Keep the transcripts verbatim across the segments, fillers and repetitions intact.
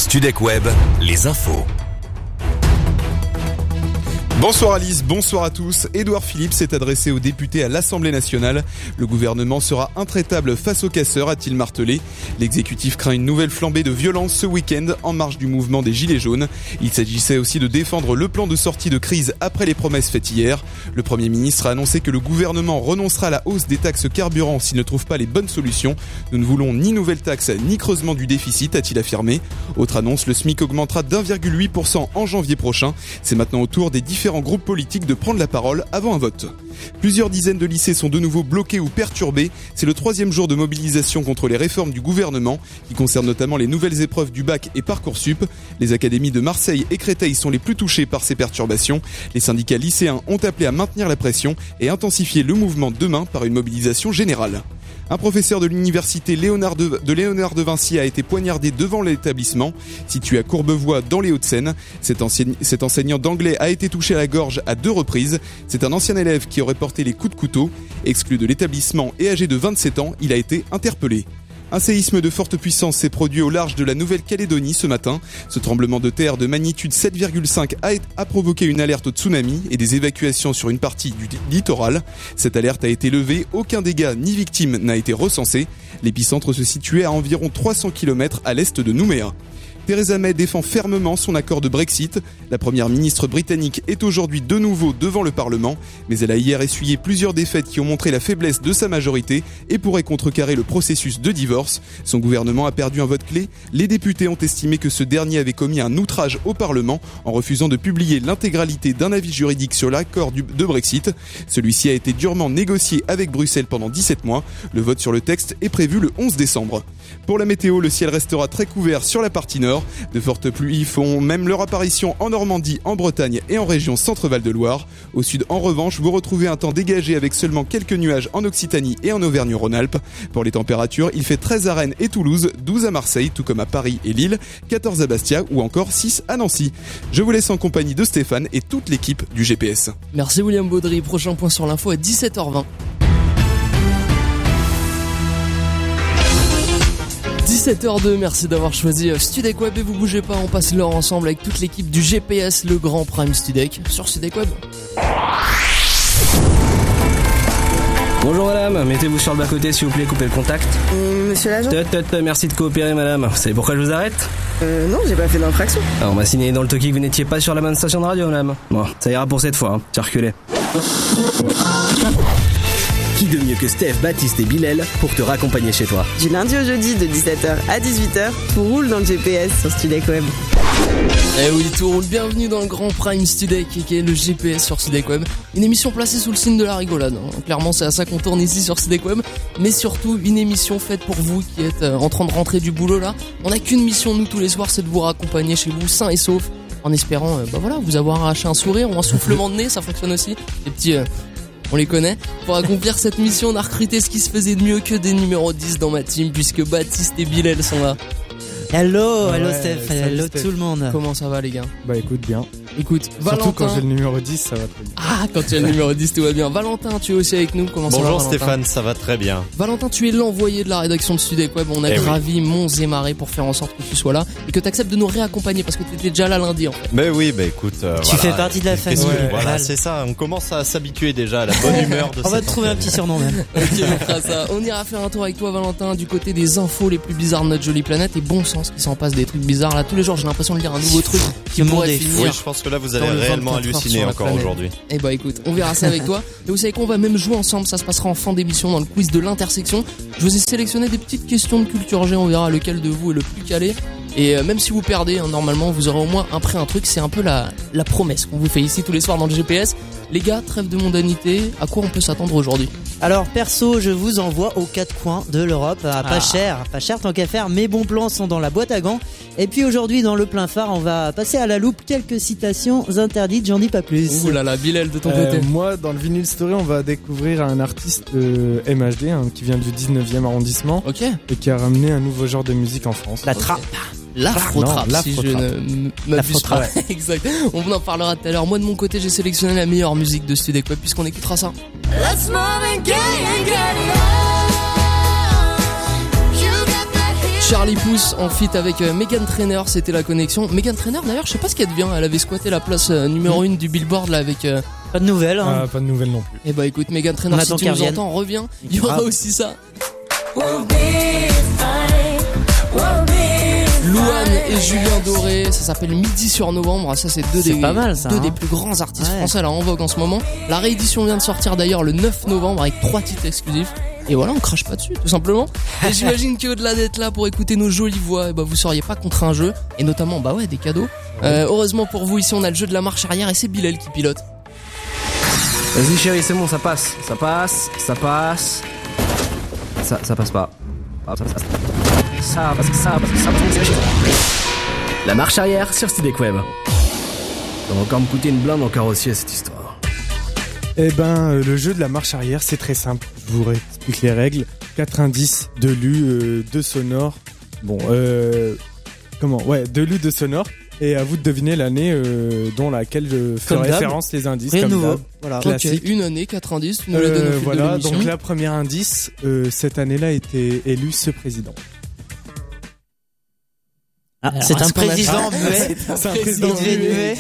Studek Web, les infos. Bonsoir Alice, bonsoir à tous. Édouard Philippe s'est adressé aux députés à l'Assemblée nationale. Le gouvernement sera intraitable face aux casseurs, a-t-il martelé. L'exécutif craint une nouvelle flambée de violence ce week-end en marge du mouvement des Gilets jaunes. Il s'agissait aussi de défendre le plan de sortie de crise après les promesses faites hier. Le Premier ministre a annoncé que le gouvernement renoncera à la hausse des taxes carburant s'il ne trouve pas les bonnes solutions. Nous ne voulons ni nouvelles taxes ni creusement du déficit, a-t-il affirmé. Autre annonce, le SMIC augmentera d'un virgule huit pour cent en janvier prochain. C'est maintenant au tour des différents groupes politiques de prendre la parole avant un vote. Plusieurs dizaines de lycées sont de nouveau bloqués ou perturbés. C'est le troisième jour de mobilisation contre les réformes du gouvernement, qui concernent notamment les nouvelles épreuves du bac et Parcoursup. Les académies de Marseille et Créteil sont les plus touchées par ces perturbations. Les syndicats lycéens ont appelé à maintenir la pression et intensifier le mouvement demain par une mobilisation générale. Un professeur de l'université Léonard de, de Léonard de Vinci a été poignardé devant l'établissement, situé à Courbevoie dans les Hauts-de-Seine. Cet, enseigne, cet enseignant d'anglais a été touché à la gorge à deux reprises. C'est un ancien élève qui aurait porté les coups de couteau. Exclu de l'établissement et âgé de vingt-sept ans, il a été interpellé. Un séisme de forte puissance s'est produit au large de la Nouvelle-Calédonie ce matin. Ce tremblement de terre de magnitude sept virgule cinq a, a provoqué une alerte au tsunami et des évacuations sur une partie du littoral. Cette alerte a été levée, aucun dégât ni victime n'a été recensé. L'épicentre se situait à environ trois cents kilomètres à l'est de Nouméa. Theresa May défend fermement son accord de Brexit. La première ministre britannique est aujourd'hui de nouveau devant le Parlement, mais elle a hier essuyé plusieurs défaites qui ont montré la faiblesse de sa majorité et pourraient contrecarrer le processus de divorce. Son gouvernement a perdu un vote clé. Les députés ont estimé que ce dernier avait commis un outrage au Parlement en refusant de publier l'intégralité d'un avis juridique sur l'accord de Brexit. Celui-ci a été durement négocié avec Bruxelles pendant dix-sept mois. Le vote sur le texte est prévu le onze décembre. Pour la météo, le ciel restera très couvert sur la partie nord. De fortes pluies font même leur apparition en Normandie, en Bretagne et en région Centre-Val de Loire. Au sud, en revanche, vous retrouvez un temps dégagé avec seulement quelques nuages en Occitanie et en Auvergne-Rhône-Alpes. Pour les températures, il fait treize à Rennes et Toulouse, douze à Marseille, tout comme à Paris et Lille, quatorze à Bastia ou encore six à Nancy. Je vous laisse en compagnie de Stéphane et toute l'équipe du G P S. Merci William Baudry. Prochain point sur l'info à dix-sept heures vingt. dix-sept heures deux, merci d'avoir choisi Studek Web et vous bougez pas, on passe l'heure ensemble avec toute l'équipe du G P S, le Grand Prime Studek, sur Studek Web. Bonjour madame, mettez-vous sur le bas-côté s'il vous plaît, coupez le contact. Euh, monsieur l'agent Tut, tut, tut, merci de coopérer madame. Vous savez pourquoi je vous arrête ? Euh, non, j'ai pas fait d'infraction. Alors on m'a signé dans le toki que vous n'étiez pas sur la bonne station de radio madame. Bon, ça ira pour cette fois, hein. Circulez. Qui de mieux que Steph, Baptiste et Bilal pour te raccompagner chez toi. Du lundi au jeudi de dix-sept heures à dix-huit heures, tout roule dans le G P S sur Studek Web. Eh oui, tout roule, bienvenue dans le Grand Prime Studek qui est le G P S sur Studek Web. Une émission placée sous le signe de la rigolade. Clairement, c'est à ça qu'on tourne ici sur Studek Web. Mais surtout, une émission faite pour vous qui êtes en train de rentrer du boulot là. On n'a qu'une mission, nous, tous les soirs, c'est de vous raccompagner chez vous, sains et saufs. En espérant, euh, bah voilà, vous avoir arraché un sourire ou un soufflement de nez, ça fonctionne aussi. Les petits... Euh, On les connaît. Pour accomplir cette mission, on a recruté ce qui se faisait de mieux que des numéros dix dans ma team, puisque Baptiste et Bilal sont là. Hello, ah hello ouais, Steph, salut hello Steph. tout le monde. Comment ça va les gars ? Bah écoute bien. Écoute, Surtout Valentin... quand j'ai le numéro dix, ça va très bien. Ah, quand tu as le numéro dix, tout va bien. Valentin, tu es aussi avec nous. Comment Bonjour ça va Valentin ? Stéphane, ça va très bien. Valentin, tu es l'envoyé de la rédaction de Studek Web. On a eh gravi oui. monts et marées pour faire en sorte que tu sois là et que tu acceptes de nous réaccompagner parce que tu étais déjà là lundi en fait. Mais oui, bah écoute, euh, Tu voilà. fais partie de la famille. Ouais, Ouais. voilà, c'est ça. On commence à s'habituer déjà à la bonne humeur de On va cette te trouver un antenne. petit surnom même. Ok, on fera ça. On ira faire un tour avec toi Valentin du côté des infos les plus bizarres de notre jolie planète et bon sens qui s'en passe des trucs bizarres là tous les jours. J'ai l'impression de lire un nouveau truc qui Le pourrait monde est finir. Oui, je pense que là vous allez dans le réellement vingt-quatre heures halluciner sur la encore planète. aujourd'hui. Eh bah écoute, on verra ça avec toi. Et vous savez quoi, on va même jouer ensemble, ça se passera en fin d'émission dans le quiz de l'intersection. Je vous ai sélectionné des petites questions de culture G, on verra lequel de vous est le plus calé. Et euh, même si vous perdez, hein, normalement vous aurez au moins un prêt, un truc, c'est un peu la, la promesse qu'on vous fait ici tous les soirs dans le G P S. Les gars, trêve de mondanité, à quoi on peut s'attendre aujourd'hui ? Alors perso, je vous envoie aux quatre coins de l'Europe, à pas Ah. cher, pas cher tant qu'à faire. Mes bons plans sont dans la boîte à gants. Et puis aujourd'hui dans le plein phare, on va passer à la loupe quelques citations interdites, j'en dis pas plus. Ouh là là, Bilal de ton Euh, côté. moi, dans le Vinyl Story, on va découvrir un artiste de M H D hein, qui vient du dix-neuvième arrondissement Ok. et qui a ramené un nouveau genre de musique en France. La trappe. L'afro-trap, Non, si je l'afro-trap. ne m'abuse pas. Exact. On en parlera tout à l'heure. Moi, de mon côté, j'ai sélectionné la meilleure musique de Studek Web puisqu'on écoutera ça. Let's move and get it, get it on. You got that heat. Charlie Puth en feat avec euh, Meghan Trainor, c'était la connexion. Meghan Trainor d'ailleurs, je sais pas ce qu'elle devient, elle avait squatté la place euh, numéro une du Billboard là avec... Euh... Pas de nouvelles. Hein. Ah, pas de nouvelles non plus. Et bah écoute, Meghan Trainor, si tu nous entends, reviens. Il y aura ah. aussi ça. Louane et Julien Doré, ça s'appelle Midi sur Novembre. Ça c'est deux, c'est des, pas mal, ça, deux hein. des plus grands artistes ouais. français là en vogue en ce moment. La réédition vient de sortir d'ailleurs le neuf novembre avec trois titres exclusifs. Et voilà, on crache pas dessus, tout simplement. Et j'imagine qu'au-delà d'être là pour écouter nos jolies voix, bah vous seriez pas contre un jeu, et notamment bah ouais des cadeaux. Euh, heureusement pour vous, ici on a le jeu de la marche arrière et c'est Bilal qui pilote. Vas-y chérie, c'est bon, ça passe, ça passe, ça passe. Ça, ça passe pas. Ça passe, ça passe, ça passe, ça passe. La marche arrière sur Studek Web. Ça va encore me coûter une blinde en carrossier cette histoire. Eh ben, euh, le jeu de la marche arrière, c'est très simple. Je vous réexplique les règles. quatre indices, deux lus, euh, deux sonores. Bon, euh... Comment Ouais, deux lus, deux sonores. Et à vous de deviner l'année euh, dont laquelle je fais comme référence d'hab. Les indices. Rien comme nouveau. D'hab. Voilà. Classique. Okay. Une année, quatre indices, tu nous euh, les donnes au fil voilà, de l'émission. Donc la première indice, euh, cette année-là était élu ce président. Ah, Alors, c'est, un président muet. C'est un président muet.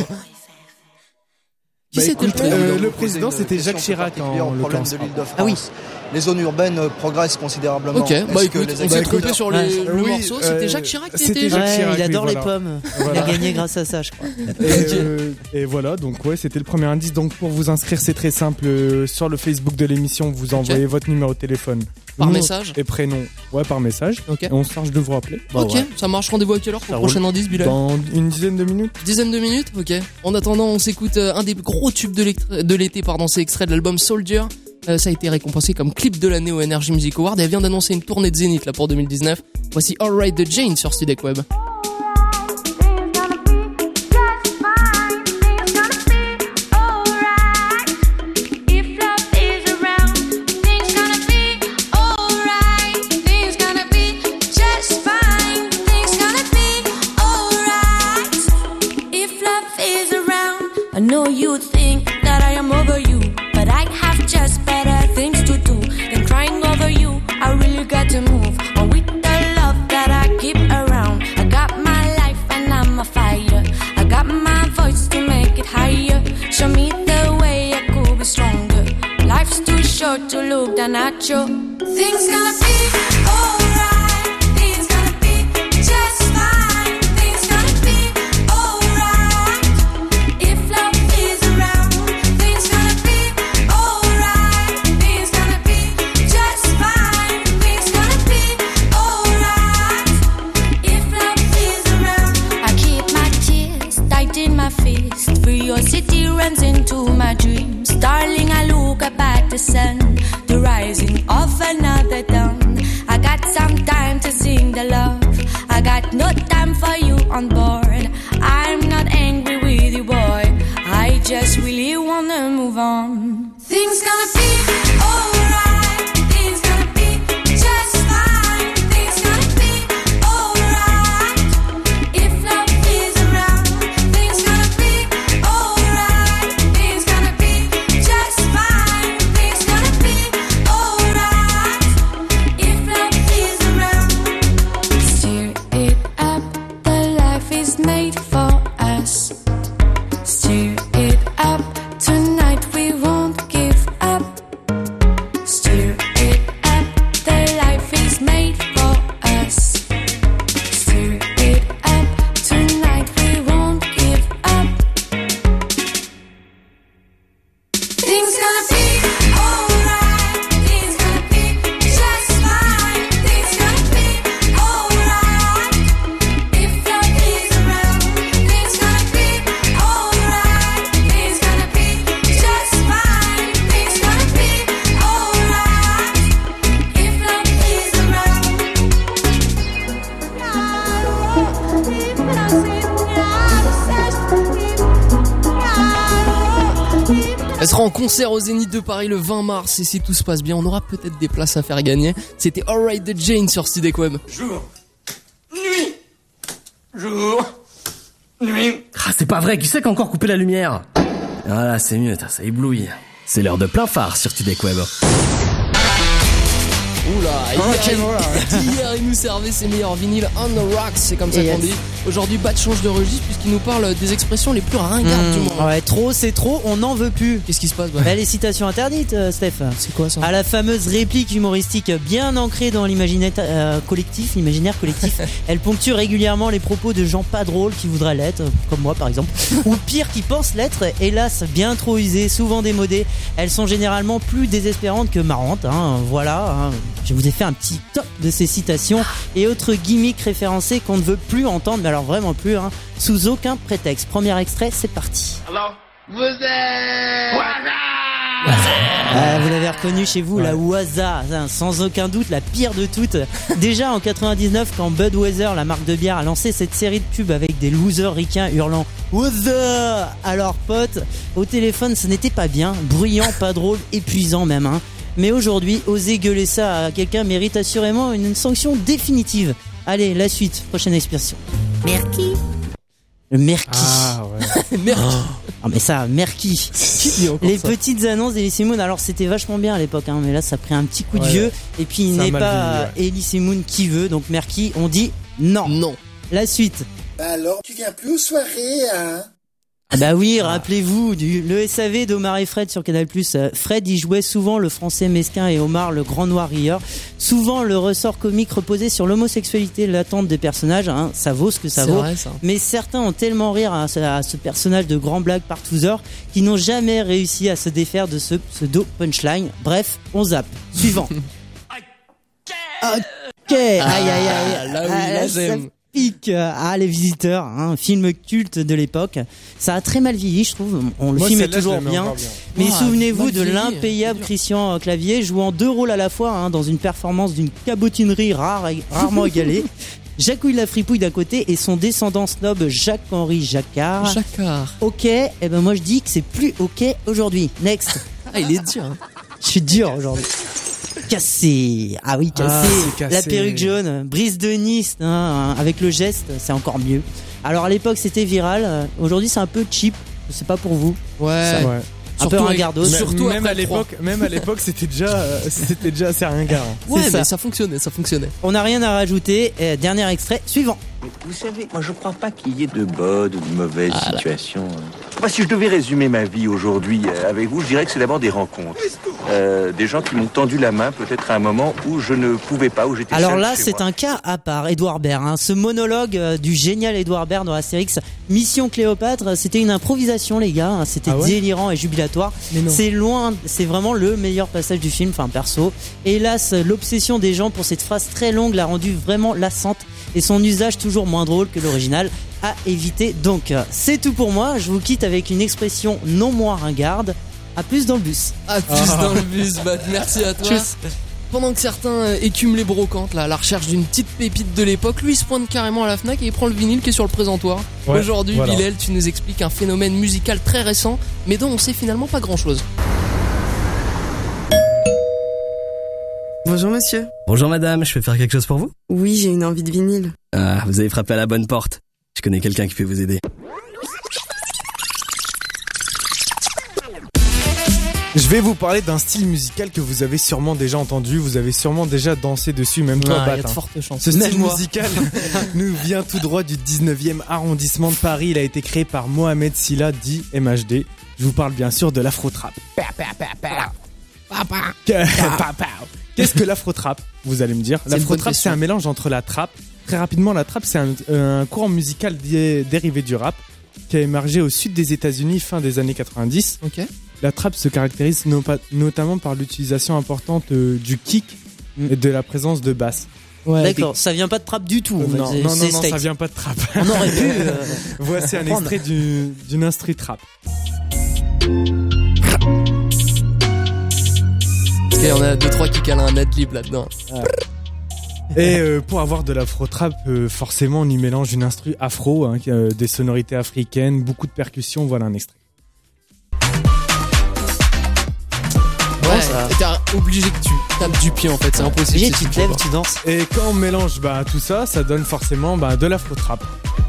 Qui bah, c'était écoute, le, euh, le président, c'était Jacques Chirac en l'occurrence. Ah oui. Les zones urbaines progressent considérablement. Ok, bah écoute, on s'est trompé sur les, ouais. le oui, morceau, euh, c'était Jacques Chirac qui c'était était... Jacques Chirac, ouais, il adore oui, les voilà. pommes. Voilà. Il a gagné grâce à ça, je crois. Et, euh, et voilà, donc ouais, c'était le premier indice. Donc pour vous inscrire, c'est très simple. Euh, sur le Facebook de l'émission, vous envoyez okay. votre numéro de téléphone. Par nom message et prénom. Ouais, par message. Okay. Et on se charge de vous rappeler. Bah, ok, ouais. Ça marche. Rendez-vous à quelle heure pour le prochain indice, Bilal? Dans une dizaine de minutes. Dizaine de minutes, ok. En attendant, on s'écoute euh, un des gros tubes de, de l'été, pardon, c'est extrait de l'album Soldier. Euh, ça a été récompensé comme clip de l'année au Energy Music Award et elle vient d'annoncer une tournée de Zénith là pour deux mille dix-neuf. Voici Alright de Jane sur Studek Web. To look down at you. Things gonna be alright. Things gonna be just fine. Things gonna be alright. If love is around, things gonna be alright. Things gonna be just fine. Things gonna be alright. If love is around, I keep my tears tight in my fist. Curiosity runs into my dreams. Darling, I look up at the sun, the rising of another dawn. I got some time to sing the love. I got no time for you on board. I'm not angry with you, boy. I just really wanna move on. Things gonna be alright. Things gonna be just fine. Things gonna be alright. If love is around, things gonna be alright. Things gonna be just fine. Things gonna be alright. If love is around, steer it up. The life is made for us. Steer it up. Tonight we won't give up. Steer it up. The life is made for us. Steer it up. Tonight we won't give up. Things gonna be alright. Things gonna be just fine. Things gonna be alright. If love is around, things gonna be alright. Things gonna be just fine. Things gonna be alright. If love is around. Elle sera en concert au Zénith de Paris le vingt mars et si tout se passe bien, on aura peut-être des places à faire gagner. C'était Alright de Jane sur Studek Web. Jour, nuit, jour, nuit. Ah, c'est pas vrai, qui c'est qui a encore coupé la lumière? Voilà, c'est mieux, ça éblouit. C'est l'heure de plein phare sur Studek Web. Oula, Ok, hier, voilà. hier il nous servait ses meilleurs vinyles on the rocks, c'est comme ça Yes. qu'on dit. Aujourd'hui, Bat change de registre puisqu'il nous parle des expressions les plus ringardes Mmh, du monde. ouais, trop, c'est trop, on n'en veut plus. Qu'est-ce qui se passe bah Bah, les citations interdites, euh, Steph. C'est quoi ça? À la fameuse réplique humoristique bien ancrée dans l'imaginaire euh, collectif, l'imaginaire collectif, elle ponctue régulièrement les propos de gens pas drôles qui voudraient l'être, euh, comme moi par exemple, ou pire qui pensent l'être, hélas bien trop usées, souvent démodées. Elles sont généralement plus désespérantes que marrantes. Hein, voilà, hein. Je vous ai fait un petit top de ces citations et autres gimmicks référencés qu'on ne veut plus entendre, mais alors vraiment plus, hein, sous aucun prétexte. Premier extrait, c'est parti. Alors, vous êtes... Ah, vous l'avez reconnu chez vous, la Waza, hein, sans aucun doute la pire de toutes. Déjà en quatre-vingt-dix-neuf, quand Budweiser, la marque de bière, a lancé cette série de pubs avec des losers ricains hurlant Waza. Alors pote, au téléphone ce n'était pas bien, bruyant, pas drôle, épuisant même. Hein. Mais aujourd'hui, oser gueuler ça à quelqu'un mérite assurément une sanction définitive. Allez, la suite, prochaine expression. Merki. Le Merki. Ah ouais. Merki. Ah mais ça, Merki. Les ça petites annonces d'Elysée Moon, alors c'était vachement bien à l'époque, hein, mais là ça a pris un petit coup de Ouais. vieux. Et puis il Ça a n'est mal pas vieilli, Elysée Moon qui veut, donc Merki, on dit non. Non. La suite. Bah alors, tu viens plus aux soirées, hein? Ah bah oui, rappelez-vous du le S A V d'Omar et Fred sur Canal+. Euh, Fred y jouait souvent le français mesquin et Omar le grand noir rieur. Souvent le ressort comique reposait sur l'homosexualité latente des personnages, hein, ça vaut ce que ça C'est vaut. vrai, ça. Mais certains ont tellement rire à ce, à ce personnage de grand blague partouzeur qu'ils n'ont jamais réussi à se défaire de ce pseudo punchline. Bref, on zappe. Suivant. Ok, aïe aïe aïe. Ah, là oui, Ah, là, ça j'aime. pique. Ah, Les Visiteurs, hein, film culte de l'époque. Ça a très mal vieilli, je trouve. On, le Moi, film est celle-là, je toujours l'aimais bien. encore bien. Mais Ah, souvenez-vous mal de vieilli, l'impayable c'est dur. Christian Clavier jouant deux rôles à la fois, hein, dans une performance d'une cabotinerie rare et rarement égalée. Jacouille la fripouille d'un côté et son descendant snob Jacques-Henri Jacquard. Jacquard. Ok, et eh ben moi je dis que c'est plus ok aujourd'hui. Next. Ah, il est dur. Hein. Je suis dur aujourd'hui. Cassé. Ah oui, cassé. Ah, c'est cassé. La perruque jaune. Brise de Nice, hein, avec le geste, c'est encore mieux. Alors à l'époque c'était viral. euh, Aujourd'hui c'est un peu cheap. Je sais pas pour vous. Ouais. Ouais. Un peu Surtout ringardos. avec- Même- Surtout même après à le trois. l'époque, même à l'époque, c'était déjà, euh, c'était déjà assez ringard. hein. Ouais, C'est mais ça. ça fonctionnait, ça fonctionnait. On n'a rien à rajouter. Et dernier extrait suivant. Vous savez, moi je crois pas qu'il y ait de bonnes ou de mauvaises Ah, là. situations. Moi, si je devais résumer ma vie aujourd'hui euh, avec vous, je dirais que c'est d'abord des rencontres. Euh, des gens qui m'ont tendu la main peut-être à un moment où je ne pouvais pas, où j'étais Alors seul là, chez c'est moi. un cas à part, Édouard Baird. Hein. Ce monologue euh, du génial Édouard Baird dans Astérix Mission Cléopâtre, c'était une improvisation, les gars. Hein. C'était Ah ouais délirant et jubilatoire. Mais non. C'est loin, c'est vraiment le meilleur passage du film, enfin perso. Hélas, l'obsession des gens pour cette phrase très longue l'a rendue vraiment lassante et son usage toujours moins drôle que l'original. À éviter donc. C'est tout pour moi. Je vous quitte avec une expression non moins ringarde. À plus dans le bus. À plus dans le bus, Bat. Merci à toi. Tchuss. Pendant que certains euh, écument les brocantes là, à la recherche d'une petite pépite de l'époque, lui il se pointe carrément à la Fnac et il prend le vinyle qui est sur le présentoir. Ouais, Aujourd'hui, voilà. Bilal, tu nous expliques un phénomène musical très récent, mais dont on sait finalement pas grand chose. Bonjour monsieur. Bonjour madame, je peux faire quelque chose pour vous? Oui, j'ai une envie de vinyle. Ah, vous avez frappé à la bonne porte. Je connais quelqu'un qui peut vous aider. Je vais vous parler d'un style musical que vous avez sûrement déjà entendu, vous avez sûrement déjà dansé dessus, même toi, Ah, Bat, il y a de hein. fortes chances. Ce style Même moi. musical nous vient tout droit du dix-neuvième arrondissement de Paris. Il a été créé par Mohamed Silla, dit M H D. Je vous parle bien sûr de l'afro-trap. Que- Qu'est-ce que l'afro-trap? Vous allez me dire. C'est une bonne L'afro-trap, question. c'est un mélange entre la trap. Très rapidement, la trap, c'est un, un courant musical dé- dérivé du rap qui a émergé au sud des États-Unis fin des années quatre-vingt-dix. Ok. La trap se caractérise no- notamment par l'utilisation importante euh, du kick et de la présence de basse. Ouais, D'accord, ça vient pas de trap du tout. en fait. Non, C'est- non, c'est non, non, steak. ça vient pas de trap. On aurait pu. euh, Voici un Prendre. extrait du- d'une instru trap. Parce qu'il y en a deux trois qui calent un adlib là-dedans. Et euh, pour avoir de l'afro-trap, euh, forcément, on y mélange une instru afro, hein, qui a, euh, des sonorités africaines, beaucoup de percussions. Voilà un extrait. Ouais, ça. t'es obligé que tu tapes du pied en fait, c'est impossible. Obligé, si tu tu te peux lèves, pas. tu danses. Et quand on mélange bah, tout ça, ça donne forcément bah, de l'afro-trap.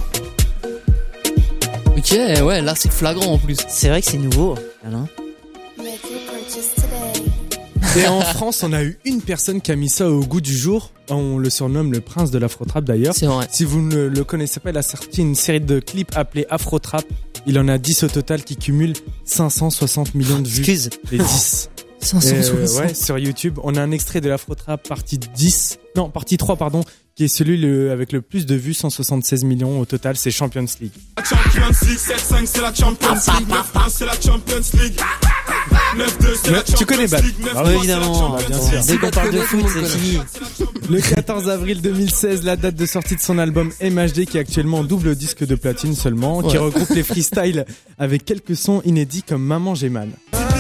Ok, ouais, là c'est flagrant en plus. C'est vrai que c'est nouveau. Alain. Et en France, on a eu une personne qui a mis ça au goût du jour. On le surnomme le prince de l'Afro-Trap d'ailleurs. C'est vrai. Si vous ne le connaissez pas, il a sorti une série de clips appelée Afro-Trap. Il en a dix au total qui cumulent cinq cent soixante millions de vues. Excuse. Les dix. cinq cent soixante. Euh, ouais, sur YouTube. On a un extrait de l'Afro-Trap partie dix. Non, partie trois, pardon. Qui est celui le, avec le plus de vues, cent soixante-seize millions au total, c'est Champions League. La Champions League, sept cinq c'est la Champions League, neuf un c'est la Champions League, neuf deux c'est la Champions League. Tu connais Bad? Ah ouais, évidemment, bien sûr. Dès qu'on parle de foot, c'est fini. Le quatorze avril deux mille seize, la date de sortie de son album M H D qui est actuellement en double disque de platine seulement, ouais. Qui regroupe les freestyles avec quelques sons inédits comme Maman j'ai mal.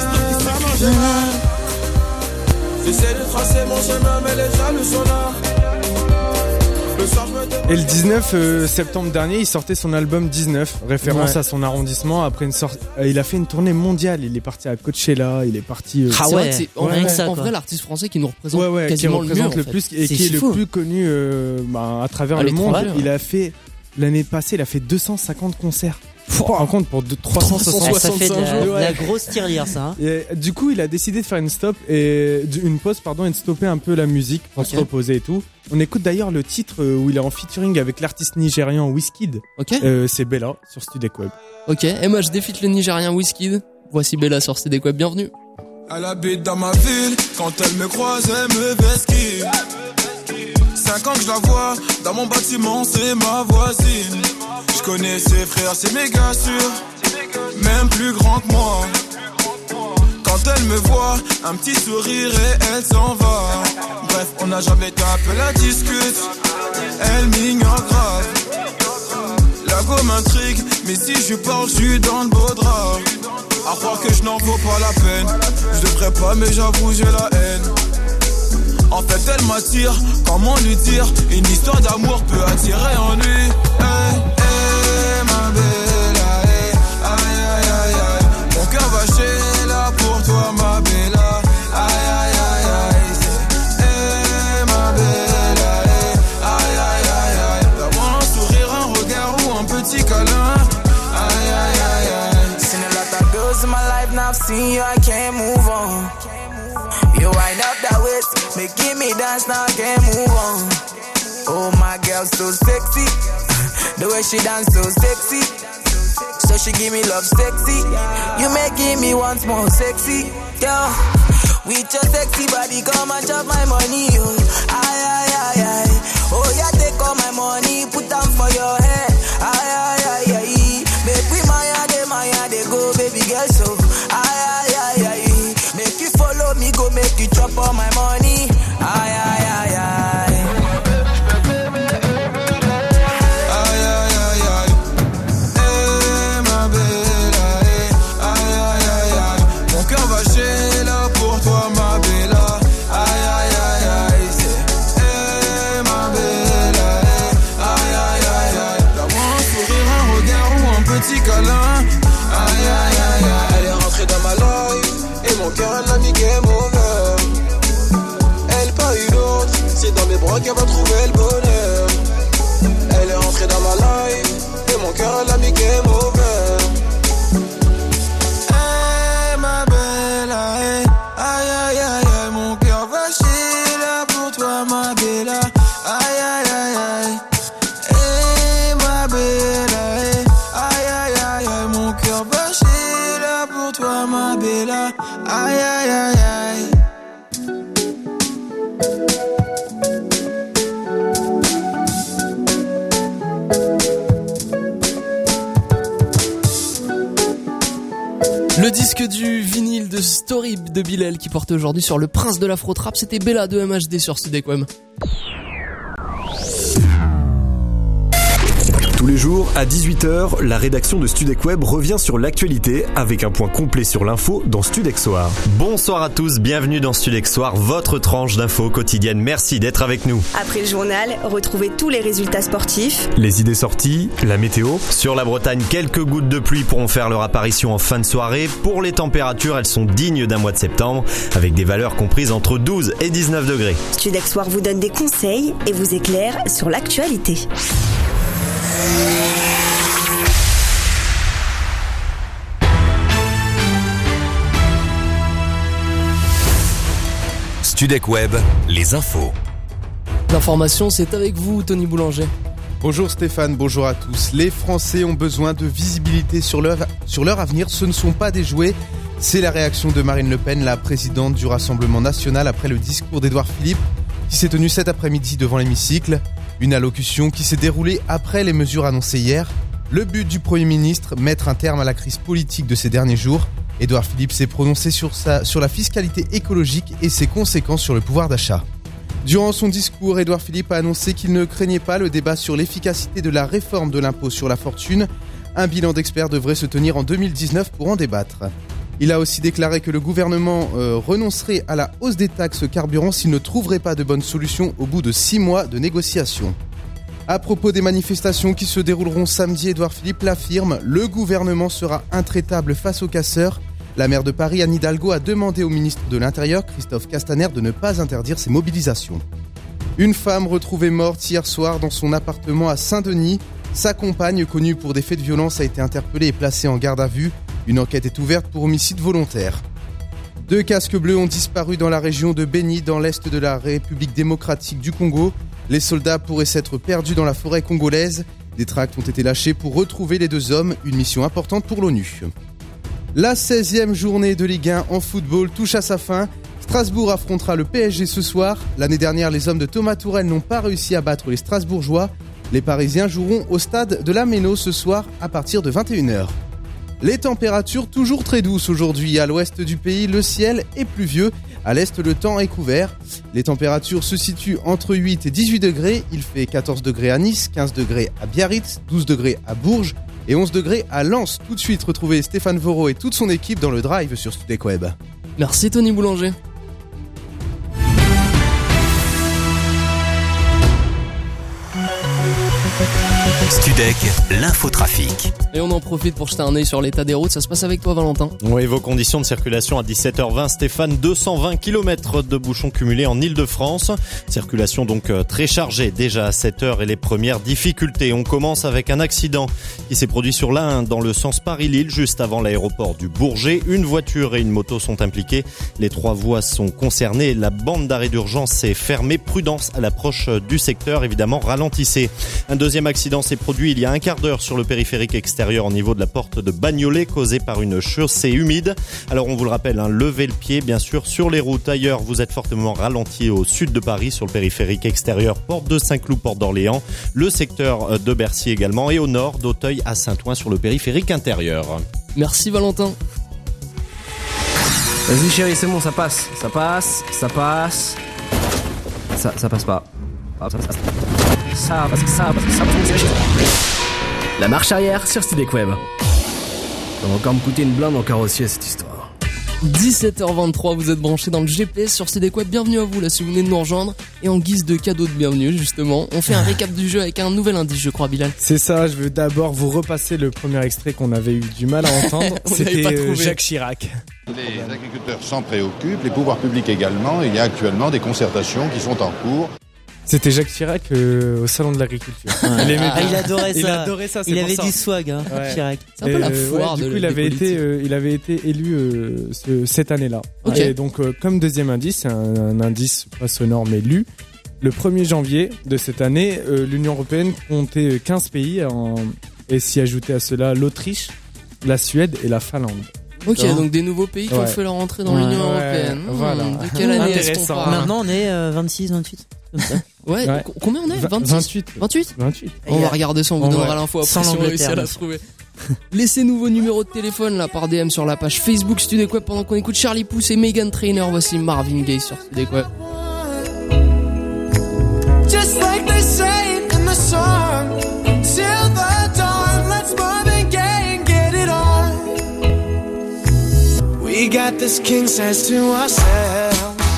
J'essaie de tracer mon chemin mais les jaloux sont là. Et le dix-neuf euh, septembre dernier, il sortait son album dix-neuf, référence ouais. à son arrondissement. Après une sorte, euh, il a fait une tournée mondiale. Il est parti à Coachella, il est parti. Euh, ah ouais. Vrai, en, ouais, vrai, ça, en vrai, l'artiste français qui nous représente ouais, ouais, quasiment qui représente le, mieux, le plus en fait. et C'est qui est fou. le plus connu euh, bah, à travers ah, le monde. Mal, il ouais. a fait l'année passée, il a fait deux cent cinquante concerts. Tu te rends compte pour trois cent soixante-cinq ça fait de la, jours. de la grosse tirelire ça. Hein. Et, du coup, il a décidé de faire une stop et une pause pardon et de stopper un peu la musique pour okay. se reposer et tout. On écoute d'ailleurs le titre où il est en featuring avec l'artiste nigérian Wizkid. Ok. Euh, c'est Bella sur Studek Web. Ok. Et moi je défite le nigérien Wizkid. Voici Bella sur Studek Web. Bienvenue. Elle habite dans ma ville. Quand elle me croise, elle me vesquille. Cinq ans que je la vois dans mon bâtiment, c'est ma voisine. Je connais ses frères, c'est méga sûr, même plus grand que moi. Quand elle me voit, un petit sourire et elle s'en va. Bref, on n'a jamais tapé la discute, elle m'ignore grave. La go m'intrigue, mais si je parle, je suis dans le beau drap. À croire que je n'en vaux pas la peine, je devrais pas mais j'avoue j'ai la haine. En fait elle m'attire, comment lui dire, une histoire d'amour peut attirer en lui. Hey, hey, ma bella, hey, aïe aïe aïe aïe. Mon cœur va chez là pour toi ma bella, aïe aïe aïe aïe. Hey, ma bella, hey, aïe aïe aïe aïe. D'avoir un sourire, un regard ou un petit câlin, aïe aïe aïe aïe. Seen a lot of girls in my life, now I've seen you, I can't move on. You wind up that waist, making me dance, now I can't move on. Oh, my girl, so sexy. The way she dance, so sexy. So she give me love, sexy. You making me once more sexy, girl. With your sexy body, come and chop my money, oh. Aye, aye, aye, aye. Oh, yeah, take all my money, put them for your head. Aye, aye, aye, aye. Make we maya, de maya, de go, baby girl, so. Aye, aye, aye, aye. Make you follow me, go make you chop all my money. Aye, aye, aye, aye. Aïe, aïe, aïe, aïe. Eh, ma bella, eh. Aïe, aïe, aïe, aïe. Mon cœur va chez là pour toi, ma bella. Aïe, aïe, aïe, aïe. C'est, eh, ma bella, eh. Aïe, aïe, aïe, aïe. D'avoir un sourire, un regard ou un petit câlin. Aïe, aïe, aïe, aïe. Elle est rentrée dans ma life. Et mon cœur, elle l'a mis game over. Elle pas une autre, c'est dans mes bras qu'elle va trouver le bonheur. Elle est rentrée dans ma life. Et mon cœur, elle l'a mis game over. Hey, ma bella, hey. Aïe, aïe, aïe, aïe. Mon cœur va chier là pour toi, ma bella. Aïe, aïe, aïe, aïe. Hey, ma bella, hey. Aïe, aïe, aïe, aïe. Mon cœur va chier là pour toi, ma bella. Aïe, aïe, aïe, aïe. Le disque du vinyle de Story de Bilal qui portait aujourd'hui sur le prince de l'Afro-Trap, c'était Bella de M H D sur Studek Web. Tous les jours, à dix-huit heures, la rédaction de Studek Web revient sur l'actualité avec un point complet sur l'info dans Studek Soir. Bonsoir à tous, bienvenue dans Studek Soir, votre tranche d'infos quotidienne. Merci d'être avec nous. Après le journal, retrouvez tous les résultats sportifs, les idées sorties, la météo. Sur la Bretagne, quelques gouttes de pluie pourront faire leur apparition en fin de soirée. Pour les températures, elles sont dignes d'un mois de septembre, avec des valeurs comprises entre douze et dix-neuf degrés. Studek Soir vous donne des conseils et vous éclaire sur l'actualité. Studek Web, les infos. L'information, c'est avec vous, Tony Boulanger. Bonjour Stéphane, bonjour à tous. Les Français ont besoin de visibilité sur leur, sur leur avenir. Ce ne sont pas des jouets. C'est la réaction de Marine Le Pen, la présidente du Rassemblement national, après le discours d'Édouard Philippe qui s'est tenu cet après-midi devant l'hémicycle. Une allocution qui s'est déroulée après les mesures annoncées hier. Le but du Premier ministre, mettre un terme à la crise politique de ces derniers jours. Édouard Philippe s'est prononcé sur, sa, sur la fiscalité écologique et ses conséquences sur le pouvoir d'achat. Durant son discours, Édouard Philippe a annoncé qu'il ne craignait pas le débat sur l'efficacité de la réforme de l'impôt sur la fortune. Un bilan d'experts devrait se tenir en deux mille dix-neuf pour en débattre. Il a aussi déclaré que le gouvernement euh, renoncerait à la hausse des taxes carburant s'il ne trouverait pas de bonne solution au bout de six mois de négociations. À propos des manifestations qui se dérouleront samedi, Édouard Philippe l'affirme, le gouvernement sera intraitable face aux casseurs. La maire de Paris, Anne Hidalgo, a demandé au ministre de l'Intérieur, Christophe Castaner, de ne pas interdire ces mobilisations. Une femme retrouvée morte hier soir dans son appartement à Saint-Denis. Sa compagne, connue pour des faits de violence, a été interpellée et placée en garde à vue. Une enquête est ouverte pour homicide volontaire. Deux casques bleus ont disparu dans la région de Beni, dans l'est de la République démocratique du Congo. Les soldats pourraient s'être perdus dans la forêt congolaise. Des tracts ont été lâchés pour retrouver les deux hommes, une mission importante pour l'ONU. La seizième journée de Ligue un en football touche à sa fin. Strasbourg affrontera le P S G ce soir. L'année dernière, les hommes de Thomas Tourelle n'ont pas réussi à battre les Strasbourgeois. Les Parisiens joueront au stade de la Méno ce soir à partir de vingt et une heures. Les températures toujours très douces aujourd'hui. À l'ouest du pays, le ciel est pluvieux. À l'est, le temps est couvert. Les températures se situent entre huit et dix-huit degrés. Il fait quatorze degrés à Nice, quinze degrés à Biarritz, douze degrés à Bourges et onze degrés à Lens. Tout de suite, retrouvez Stéphane Voro et toute son équipe dans le Drive sur Studek Web. Merci Tony Boulanger. Studek, l'infotrafic. Et on en profite pour jeter un œil sur l'état des routes. Ça se passe avec toi, Valentin? Oui, vos conditions de circulation à dix-sept heures vingt, Stéphane, deux cent vingt kilomètres de bouchons cumulés en Ile-de-France. Circulation donc très chargée déjà à sept heures et les premières difficultés. On commence avec un accident qui s'est produit sur l'A un dans le sens Paris-Lille, juste avant l'aéroport du Bourget. Une voiture et une moto sont impliquées. Les trois voies sont concernées. La bande d'arrêt d'urgence est fermée. Prudence à l'approche du secteur, évidemment, ralentissez. Un deuxième accident s'est produit il y a un quart d'heure sur le périphérique extérieur au niveau de la porte de Bagnolet, causé par une chaussée humide. Alors on vous le rappelle, hein, levez le pied bien sûr sur les routes. Ailleurs, vous êtes fortement ralenti au sud de Paris sur le périphérique extérieur, porte de Saint-Cloud, porte d'Orléans, le secteur de Bercy également, et au nord d'Auteuil à Saint-Ouen sur le périphérique intérieur. Merci Valentin. Vas-y chérie, c'est bon, ça passe, ça passe, ça passe. Ça, ça passe pas. Ça, ça, ça, ça, parce que ça, parce que ça, la marche arrière sur Studek Web. Ça va encore me coûter une blinde en carrossier cette histoire. dix-sept heures vingt-trois, vous êtes branchés dans le G P S sur Studek Web. Bienvenue à vous là si vous venez de nous rejoindre. Et en guise de cadeau de bienvenue justement, on fait un récap du jeu avec un nouvel indice, je crois, Bilal. C'est ça, je veux d'abord vous repasser le premier extrait qu'on avait eu du mal à entendre. C'était euh, Jacques Chirac. Les agriculteurs s'en préoccupent, les pouvoirs publics également. Il y a actuellement des concertations qui sont en cours. C'était Jacques Chirac euh, au salon de l'agriculture. Il aimait ah, il adorait ça. Il adorait ça. Il avait ça. du swag, hein, ouais. Chirac. C'est un peu euh, la foire ouais, de Du coup, il avait été, euh, il avait été élu euh, ce, cette année-là. Okay. Et donc, euh, comme deuxième indice, un, un indice pas sonore mais lu. Le premier janvier de cette année, euh, l'Union européenne comptait quinze pays en, et s'y ajoutait à cela l'Autriche, la Suède et la Finlande. Ok, donc, donc des nouveaux pays qui ouais. ont fait leur entrée dans ouais, l'Union ouais, européenne. Voilà. Mmh, de quelle année est-ce qu'on parle? Maintenant, on est euh, vingt-six, vingt-huit. Comme ça. Ouais, ouais. Combien on est? vingt-six vingt-huit. vingt-huit vingt-huit. On va regarder ça, on vous donnera ouais. l'info après sans si on réussit à la trouver. Laissez-nous vos numéros de téléphone là par D M sur la page Facebook Studek Web pendant qu'on écoute Charlie Puth et Meghan Trainor. Voici Marvin Gaye sur Studek Web. Just like they say in the song, till the dawn, let's Marvin Gaye and get it on. We got this king size to ourselves.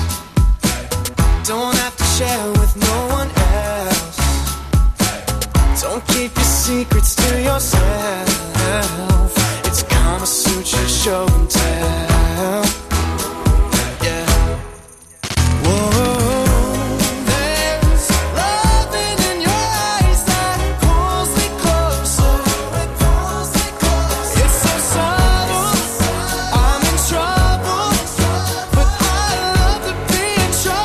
Don't have to share with no one else. Don't keep your secrets to yourself. It's Kama Sutra show and tell. Yeah. Whoa. There's loving in your eyes that pulls me closer. It's so subtle. I'm in trouble, but I love to be in trouble.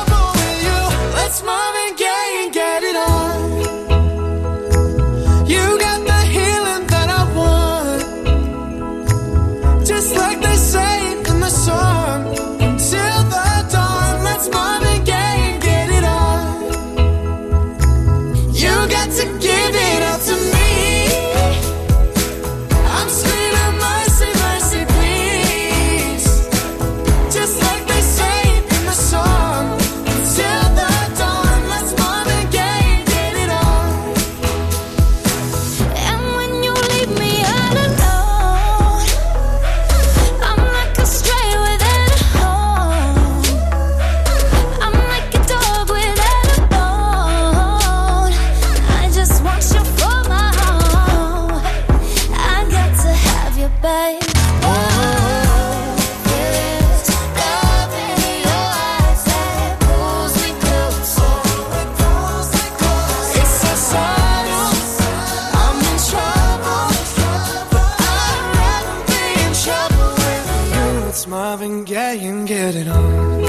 get it on.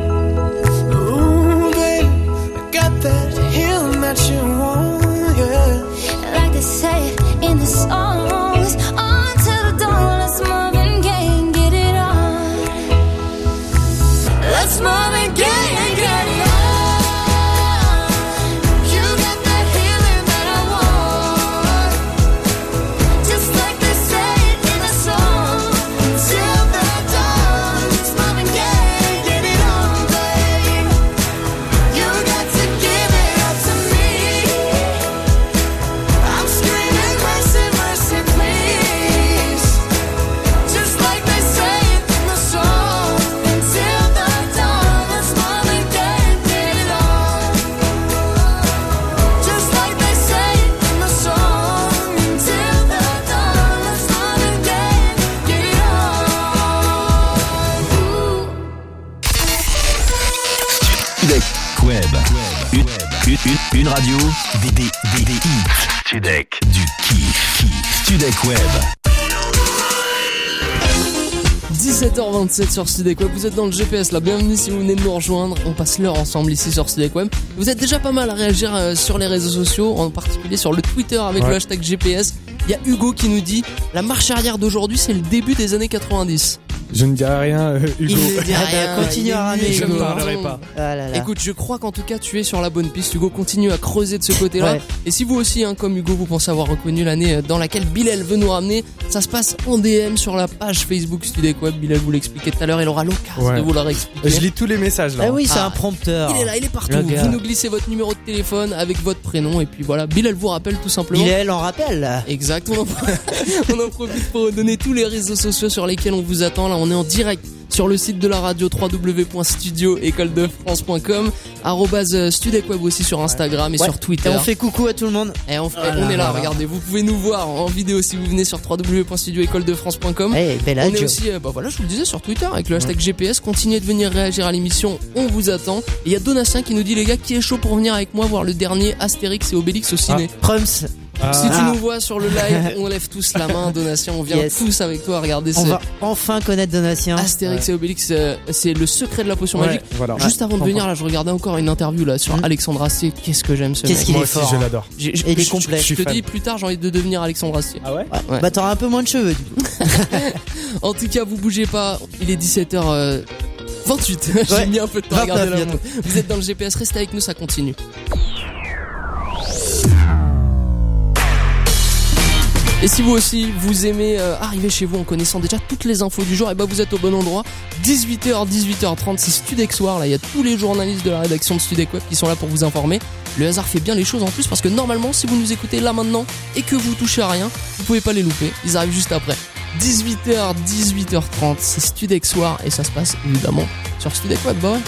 Ooh, baby, I got that healing that you want, yeah. Like they say in the songs, on till the dawn, let's Marvin Gaye and get it on. Let's Marvin Gaye and get it on. You got that healing that I want, just like they say in the song, till the dawn, let's Marvin Gaye and get it on, babe. You got to give it up to me. I'm screaming mercy, mercy, please. Just like they say it in the song, until the dawn, let's Marvin Gaye and get it on. Just like they say it in the song, until the dawn, let's Marvin Gaye and get it on. Studek Web. Une, une, une, une radio. Des, des, des, des hits. Studek. Du kiff. Studek Web. dix-sept heures vingt-sept sur Studek Web, vous êtes dans le G P S là, bienvenue si vous venez de nous rejoindre, on passe l'heure ensemble ici sur Studek Web. Vous êtes déjà pas mal à réagir euh, sur les réseaux sociaux, en particulier sur le Twitter avec Ouais. le hashtag G P S. Il y a Hugo qui nous dit la marche arrière d'aujourd'hui c'est le début des années quatre-vingt-dix. Je ne dirai rien, euh, Hugo. Il ne dit rien, continue il est à ramener, nul, Je Hugo. ne parlerai pas. Ah là là. Écoute, je crois qu'en tout cas tu es sur la bonne piste Hugo, continue à creuser de ce côté-là. Ouais. Et si vous aussi, hein, comme Hugo, vous pensez avoir reconnu l'année dans laquelle Bilal veut nous ramener, ça se passe en D M sur la page Facebook Studek Web. Bilal vous l'expliquait tout à l'heure, il aura l'occasion Ouais. de vous le réexpliquer. Je lis tous les messages là. Ah oui, c'est Ah. un prompteur. Il est là, il est partout. Le gars. Vous nous glissez votre numéro de téléphone avec votre prénom et puis voilà, Bilal vous rappelle tout simplement. Bilal en rappelle là. Exact, on en, on en profite pour vous donner tous les réseaux sociaux sur lesquels on vous attend. Là, on est en direct sur le site de la radio w w w point studio école de france point com, arrobase Studek Web aussi sur Instagram et Ouais. sur Twitter. Et on fait coucou à tout le monde. Et on, fait- Voilà, on est là, voilà. regardez, vous pouvez nous voir en vidéo si vous venez sur w w w point studio école de france point com. Eh, belle On est radio. aussi, euh, bah voilà, je vous le disais, sur Twitter avec le hashtag G P S. Continuez de venir réagir à l'émission, on vous attend. Et il y a Donatien qui nous dit, les gars, qui est chaud pour venir avec moi voir le dernier Astérix et Obélix au ciné. Prums. Ah. Si tu Ah. nous vois sur le live, on lève tous la main, Donatien, on vient Yes. tous avec toi regarder On ce va enfin connaître Donatien. Astérix et Obélix, euh, c'est le secret de la potion Ouais, magique. voilà. Juste avant de Ouais. venir, là, je regardais encore une interview là sur Mm. Alexandre Astier. Qu'est-ce que j'aime ce Qu'est-ce mec. qu'il Moi est aussi, fort. je l'adore. J'ai- je- Et il est je- complet. Je, Je suis te fan. dis, plus tard, j'ai envie de devenir Alexandre Astier. Ah ouais Ouais. Bah t'auras un peu moins de cheveux du coup. En tout cas, vous bougez pas. Il est dix-sept heures vingt-huit. J'ai Ouais. mis un peu de temps à regarder vingt-neuf la bientôt. montre. Vous êtes dans le G P S, restez avec nous, ça continue. Et si vous aussi vous aimez euh, arriver chez vous en connaissant déjà toutes les infos du jour, et ben vous êtes au bon endroit. dix-huit heures, dix-huit heures trente, c'est Studek Soir. Là, il y a tous les journalistes de la rédaction de Studek Web qui sont là pour vous informer. Le hasard fait bien les choses en plus parce que normalement, si vous nous écoutez là maintenant et que vous touchez à rien, vous pouvez pas les louper. Ils arrivent juste après. dix-huit heures, dix-huit heures trente, c'est Studek Soir et ça se passe évidemment sur Studek Web. Bah ouais.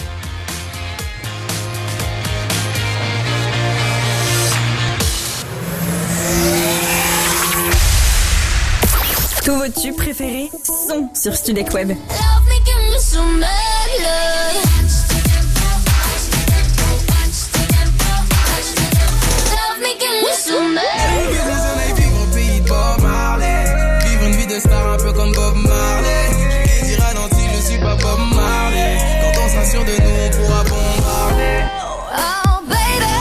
Tous vos tubes préférés sont sur Studek Web. Love me, give me some mad love. Love me, give me some mad love. Vivre au pays de Bob Marley. Vivre une vie de star un peu comme Bob Marley. Et dire ralenti, je suis pas Bob Marley. Quand on sera sûr de nous, on pourra bombarder. Oh baby,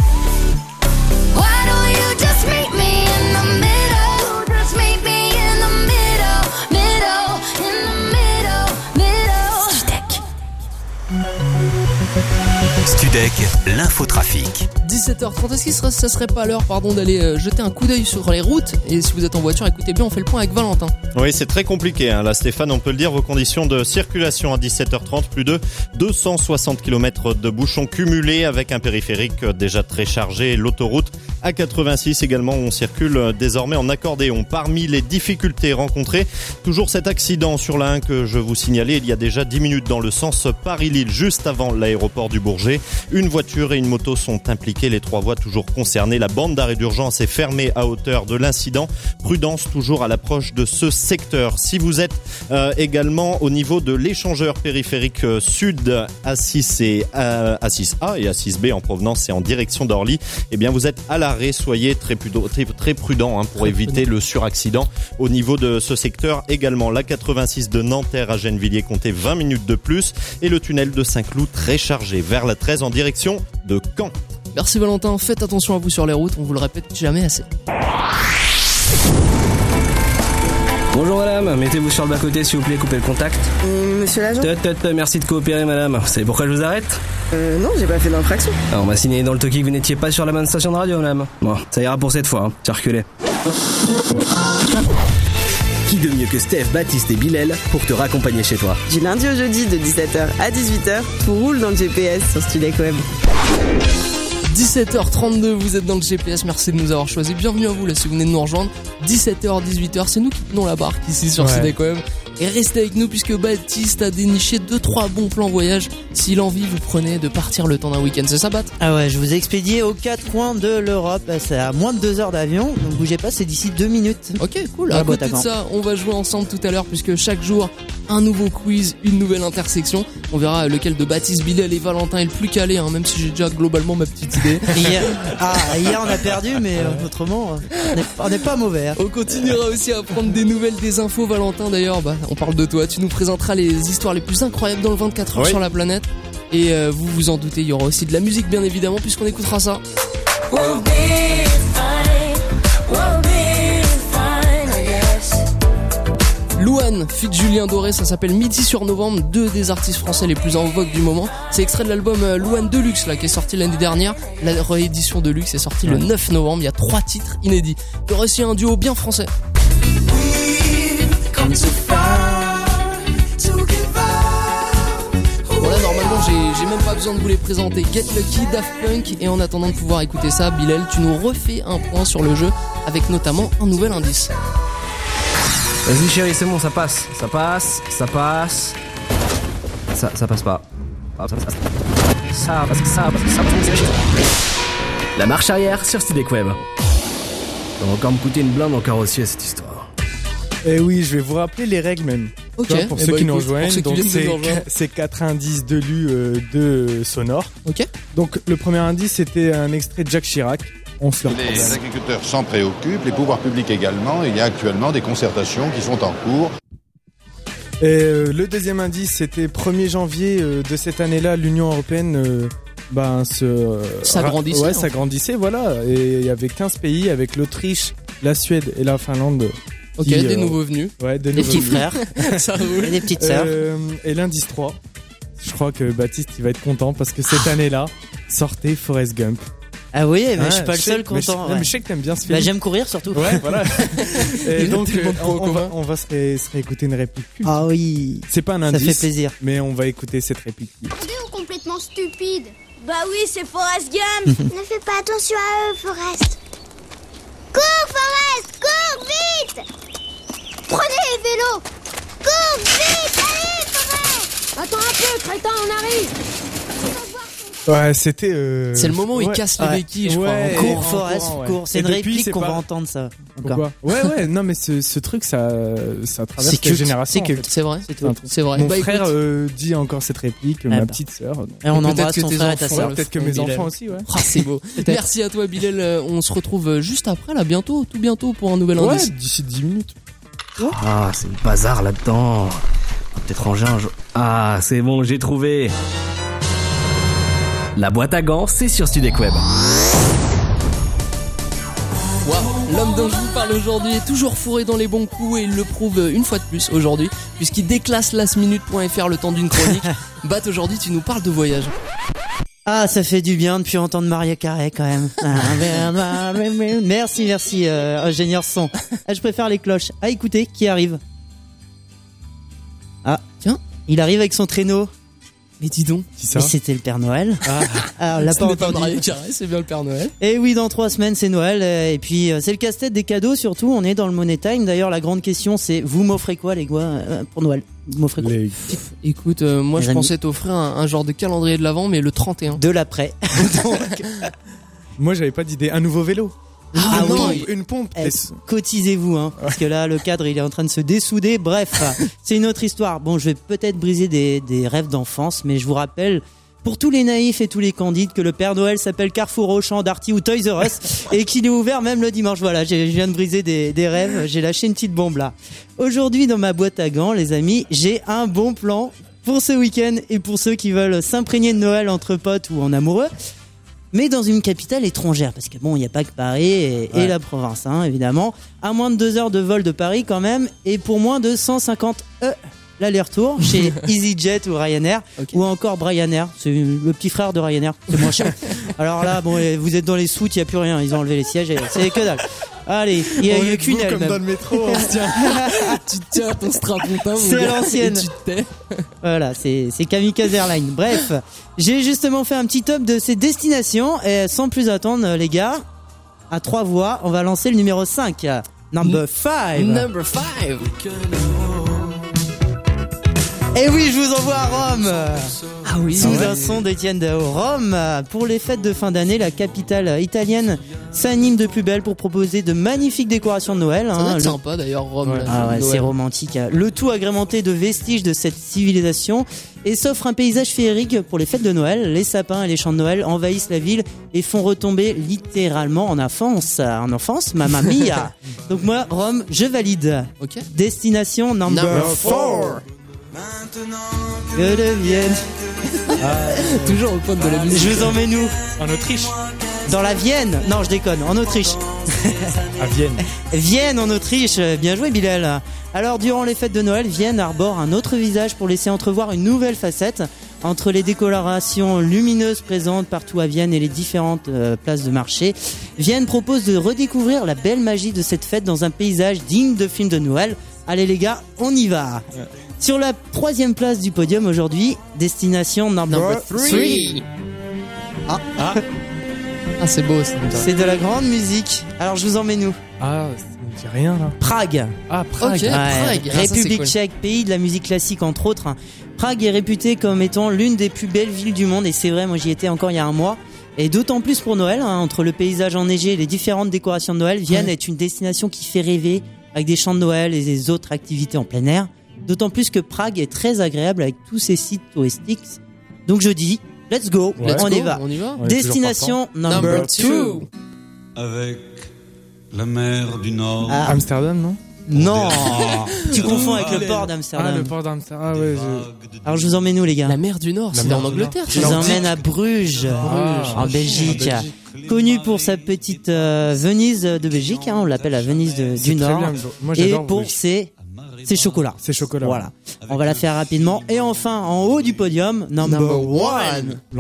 why don't you just meet me in the middle? Just meet me in the middle, middle, in the middle, middle. Studek. Studek, l'infotrafic. dix-sept heures trente, est-ce qu'il serait, ça serait pas l'heure pardon, d'aller euh, jeter un coup d'œil sur les routes? Et si vous êtes en voiture, écoutez bien, on fait le point avec Valentin. Oui, c'est très compliqué, hein. Là, Stéphane, on peut le dire, vos conditions de circulation à dix-sept heures trente, plus de deux cent soixante kilomètres de bouchons cumulés avec un périphérique déjà très chargé. L'autoroute A quatre-vingt-six également, où on circule désormais en accordéon. Parmi les difficultés rencontrées, toujours cet accident sur la un que je vous signalais il y a déjà dix minutes dans le sens Paris-Lille, juste avant l'aéroport du Bourget. Une voiture et une moto sont impliquées, les trois voies toujours concernées. La bande d'arrêt d'urgence est fermée à hauteur de l'incident. Prudence toujours à l'approche de ce secteur. Si vous êtes euh, également au niveau de l'échangeur périphérique euh, sud A six et euh, A six A et A six B en provenance et en direction d'Orly, eh bien vous êtes à l'arrêt arrêt. Soyez très prudents, très, très prudents hein, pour éviter le suraccident. Au niveau de ce secteur également, la quatre-vingt-six de Nanterre à Gennevilliers comptait vingt minutes de plus et le tunnel de Saint-Cloud très chargé vers la treize en direction de Caen. Merci Valentin, faites attention à vous sur les routes, on vous le répète jamais assez. Bonjour madame, mettez-vous sur le bas-côté s'il vous plaît, coupez le contact. Euh, monsieur l'agent Tut, tut, tut, merci de coopérer madame. Vous savez pourquoi je vous arrête? Euh, non, j'ai pas fait d'infraction. Ah, on m'a signalé dans le toki que vous n'étiez pas sur la bonne station de radio madame. Bon, ça ira pour cette fois, hein. Circulez. Qui de mieux que Steph, Baptiste et Bilal pour te raccompagner chez toi? Du lundi au jeudi de dix-sept heures à dix-huit heures, tout roule dans le G P S sur Studek Web. dix-sept heures trente-deux, vous êtes dans le G P S, merci de nous avoir choisis. Bienvenue à vous là si vous venez de nous rejoindre. dix-sept heures dix-huit heures, c'est nous qui tenons la barque ici sur Studek Web. Et restez avec nous puisque Baptiste a déniché deux trois bons plans voyage. Si l'envie vous prenait de partir le temps d'un week-end, c'est ça Bat? Ah ouais, je vous ai expédié aux quatre coins de l'Europe. C'est à moins de deux heures d'avion, donc bougez pas, c'est d'ici deux minutes. Ok, cool. À côté de ça, on va jouer ensemble tout à l'heure puisque chaque jour, un nouveau quiz, une nouvelle intersection. On verra lequel de Baptiste, Bilal et Valentin est le plus calé, hein, même si j'ai déjà globalement ma petite idée. Hier, ah, hier on a perdu, mais euh, autrement, euh, on n'est pas mauvais. Hein. On continuera aussi à prendre des nouvelles, des infos. Valentin d'ailleurs, bah, on parle de toi. Tu nous présenteras les histoires les plus incroyables dans le vingt-quatre heures oui. sur la planète. Et euh, vous vous en doutez, il y aura aussi de la musique bien évidemment puisqu'on écoutera ça. We'll be fine. We'll be fine, I guess. Louane, feat Julien Doré, ça s'appelle Midi sur Novembre, deux des artistes français les plus en vogue du moment. C'est extrait de l'album euh, Louane Deluxe là, qui est sorti l'année dernière. La réédition Deluxe est sortie ouais. le neuf novembre, il y a trois titres inédits. Il y aura aussi un duo bien français. Voilà, normalement j'ai, j'ai même pas besoin de vous les présenter. Get Lucky, Daft Punk. Et en attendant de pouvoir écouter ça, Bilal, tu nous refais un point sur le jeu avec notamment un nouvel indice. Vas-y chérie, c'est bon, ça passe, ça passe, ça passe. Ça, ça passe pas. Ça, ça, ça, ça passe, ça passe, ça passe. La marche arrière sur Studek Web. Ça va encore me coûter une blinde en carrossier cette histoire. Eh oui, je vais vous rappeler les règles même. Ok. Toi, pour eh ceux bah qui écoute, nous rejoignent, donc c'est, c'est quatre-vingt-dix de lu euh, de sonore. Ok. Donc le premier indice c'était un extrait de Jacques Chirac. On se le Les agriculteurs s'en préoccupent, les pouvoirs publics également. Il y a actuellement des concertations qui sont en cours. Et euh, le deuxième indice c'était premier janvier euh, de cette année-là, l'Union Européenne euh, ben, se, euh, s'agrandissait. Ouais, hein. s'agrandissait, voilà. Et il y avait quinze pays avec l'Autriche, la Suède et la Finlande. Ok, qui, des euh, nouveaux venus. Ouais, des, des nouveaux petits venus. frères. Ça roule. Et des petites sœurs. Euh, et l'indice trois, je crois que Baptiste il va être content parce que cette année-là sortait Forrest Gump. Ah oui, mais ah, je suis pas le seul mais content. je, Ouais. Non, mais je sais que t'aimes bien ce film. Bah, j'aime courir surtout. Ouais, voilà. Et donc, euh, on, on, va, commun. on va se, ré, se réécouter une réplique culte. Ah oui. C'est pas un indice. Ça fait plaisir. Mais on va écouter cette réplique culte. Ou complètement stupide. Bah oui, c'est Forrest Gump. Ne fais pas attention à eux, Forrest. Cours, Forrest, cours vite. Prenez les vélos. Cours vite, allez, Forrest. Attends un peu, crétin, on arrive. Ouais, c'était. Euh... C'est le moment où ouais. il casse les ouais. béquilles, je ouais. crois. Cours, Forrest, ouais. cours. C'est et une depuis, réplique c'est qu'on pas... va entendre ça. Pourquoi ouais, ouais, non, mais ce, ce truc, ça, ça traverse c'est les culte. générations. C'est culte, c'est vrai. C'est tout. C'est vrai. Mon bah, frère écoute... euh, dit encore cette réplique, ah ma bah. petite sœur. Et on peut-être embrasse que ton tes frère et ta enfants, sœur. Ouais, peut-être que mes Bilal. enfants aussi, ouais. Ah, c'est beau. Merci à toi, Bilal. On se retrouve juste après, là, bientôt, tout bientôt, pour un nouvel ouais, indice. d'ici dix minutes. Ah, c'est le bazar là-dedans. Peut-être ranger un jour. Ah, c'est bon, j'ai trouvé. La boîte à gants, c'est sur Studek Web. Wow. L'homme dont je vous parle aujourd'hui est toujours fourré dans les bons coups et il le prouve une fois de plus aujourd'hui, puisqu'il déclasse last minute point f r le temps d'une chronique. Bat, aujourd'hui, tu nous parles de voyage. Ah, ça fait du bien depuis entendre Maria Carey quand même. Merci, merci, euh, ingénieur son. Ah, je préfère les cloches. Ah, écoutez, qui arrive? Ah, tiens, il arrive avec son traîneau. Mais dis donc, qui ça? Mais c'était le Père Noël. Ah, alors, l'a pas entendu. Maria Carey, c'est bien le Père Noël. Et oui, dans trois semaines, c'est Noël. Et puis, c'est le casse-tête des cadeaux surtout. On est dans le Money Time. D'ailleurs, la grande question, c'est vous m'offrez quoi, les gars, pour Noël? Vous m'offrez quoi? Les... Écoute, euh, moi, les je amis. pensais t'offrir un, un genre de calendrier de l'avant, mais le trente et un. De l'après. Donc... Moi, j'avais pas d'idée. Un nouveau vélo. Ah une non, pompe, une pompe. Eh, cotisez-vous, hein, parce que là, le cadre, il est en train de se dessouder. Bref, c'est une autre histoire. Bon, je vais peut-être briser des, des rêves d'enfance, mais je vous rappelle Pour tous les naïfs et tous les candides, que le Père Noël s'appelle Carrefour, Auchan, Darty ou Toys R Us et qu'il est ouvert même le dimanche. Voilà, j'ai- je viens de briser des, des rêves, j'ai lâché une petite bombe là. Aujourd'hui, dans ma boîte à gants, les amis, j'ai un bon plan pour ce week-end et pour ceux qui veulent s'imprégner de Noël entre potes ou en amoureux, mais dans une capitale étrangère, parce que bon, il n'y a pas que Paris et, et Ouais. la province, hein, évidemment. À moins de deux heures de vol de Paris quand même, et pour moins de cent cinquante E l'aller-retour chez EasyJet ou Ryanair, ou encore Ryanair, c'est le petit frère de Ryanair, c'est moins cher. Alors là, bon, vous êtes dans les soutes, il n'y a plus rien, ils ont enlevé les sièges, et c'est que dalle. Allez, il y a, il y a qu'une aile comme même. dans le métro, on se tient. Tu te tiens à ton strapontin, mon C'est gars, à l'ancienne. et tu te tais. Voilà, c'est c'est Kamikaze Airlines. Bref, j'ai justement fait un petit top de ces destinations et sans plus attendre, les gars, à trois voix, on va lancer le numéro cinq. Number five. Number five. Et oui, je vous envoie à Rome. Ah oui. Sous Ah ouais. un son d'Étienne Dao. Rome, pour les fêtes de fin d'année, la capitale italienne s'anime de plus belle pour proposer de magnifiques décorations de Noël. Ça doit hein. être Le- sympa d'ailleurs, Rome. là, Ah ouais, Noël. c'est romantique. Le tout agrémenté de vestiges de cette civilisation et s'offre un paysage féerique pour les fêtes de Noël. Les sapins et les chants de Noël envahissent la ville et font retomber littéralement en enfance, en enfance, mamma mia. Donc moi, Rome, je valide. Ok. Destination number, Number four. Que devienne. Toujours au point de la musique. Je vous emmène où? En Autriche. Dans la Vienne. Non, je déconne. En Autriche. À Vienne. Vienne en Autriche, bien joué Bilal. Alors durant les fêtes de Noël, Vienne arbore un autre visage pour laisser entrevoir une nouvelle facette. Entre les décorations lumineuses présentes partout à Vienne et les différentes euh, places de marché, Vienne propose de redécouvrir la belle magie de cette fête dans un paysage digne de film de Noël. Allez les gars, on y va. Sur la troisième place du podium aujourd'hui, destination number, Number three. three. Ah, Ah, c'est beau, c'est c'est de la grande musique. Alors je vous emmène où? Ah, ça me dit rien là. Prague. Ah, Prague. Ok, Ouais, Prague. Ah, ça, c'est République cool. tchèque, pays de la musique classique entre autres. Prague est réputée comme étant l'une des plus belles villes du monde et c'est vrai, moi j'y étais encore il y a un mois. Et d'autant plus pour Noël, hein, entre le paysage enneigé et les différentes décorations de Noël, Vienne Ouais. est une destination qui fait rêver avec des chants de Noël et des autres activités en plein air. D'autant plus que Prague est très agréable avec tous ses sites touristiques. Donc je dis, let's go, Ouais. Let's on go, y va. On y va. On est Destination number, Number two. two. Avec la mer du Nord. Ah, Amsterdam, non? non, tu Ah. confonds avec le Allez. port Ah, d'Amsterdam. le port d'Amsterdam. Ah, ouais. Je... Alors je vous emmène où les gars? La mer du Nord, La c'est mer en du Angleterre. Je ça. vous emmène à Bruges, Ah, en Belgique. Connu pour sa petite euh, Venise de Belgique, hein, on l'appelle la Venise de- C'est du très Nord. bien. Moi, Et j'adore pour Bruges. ses, ses chocolats. C'est chocolat. Voilà. On va la faire rapidement. Et enfin, en haut du podium, number, Number one. Long.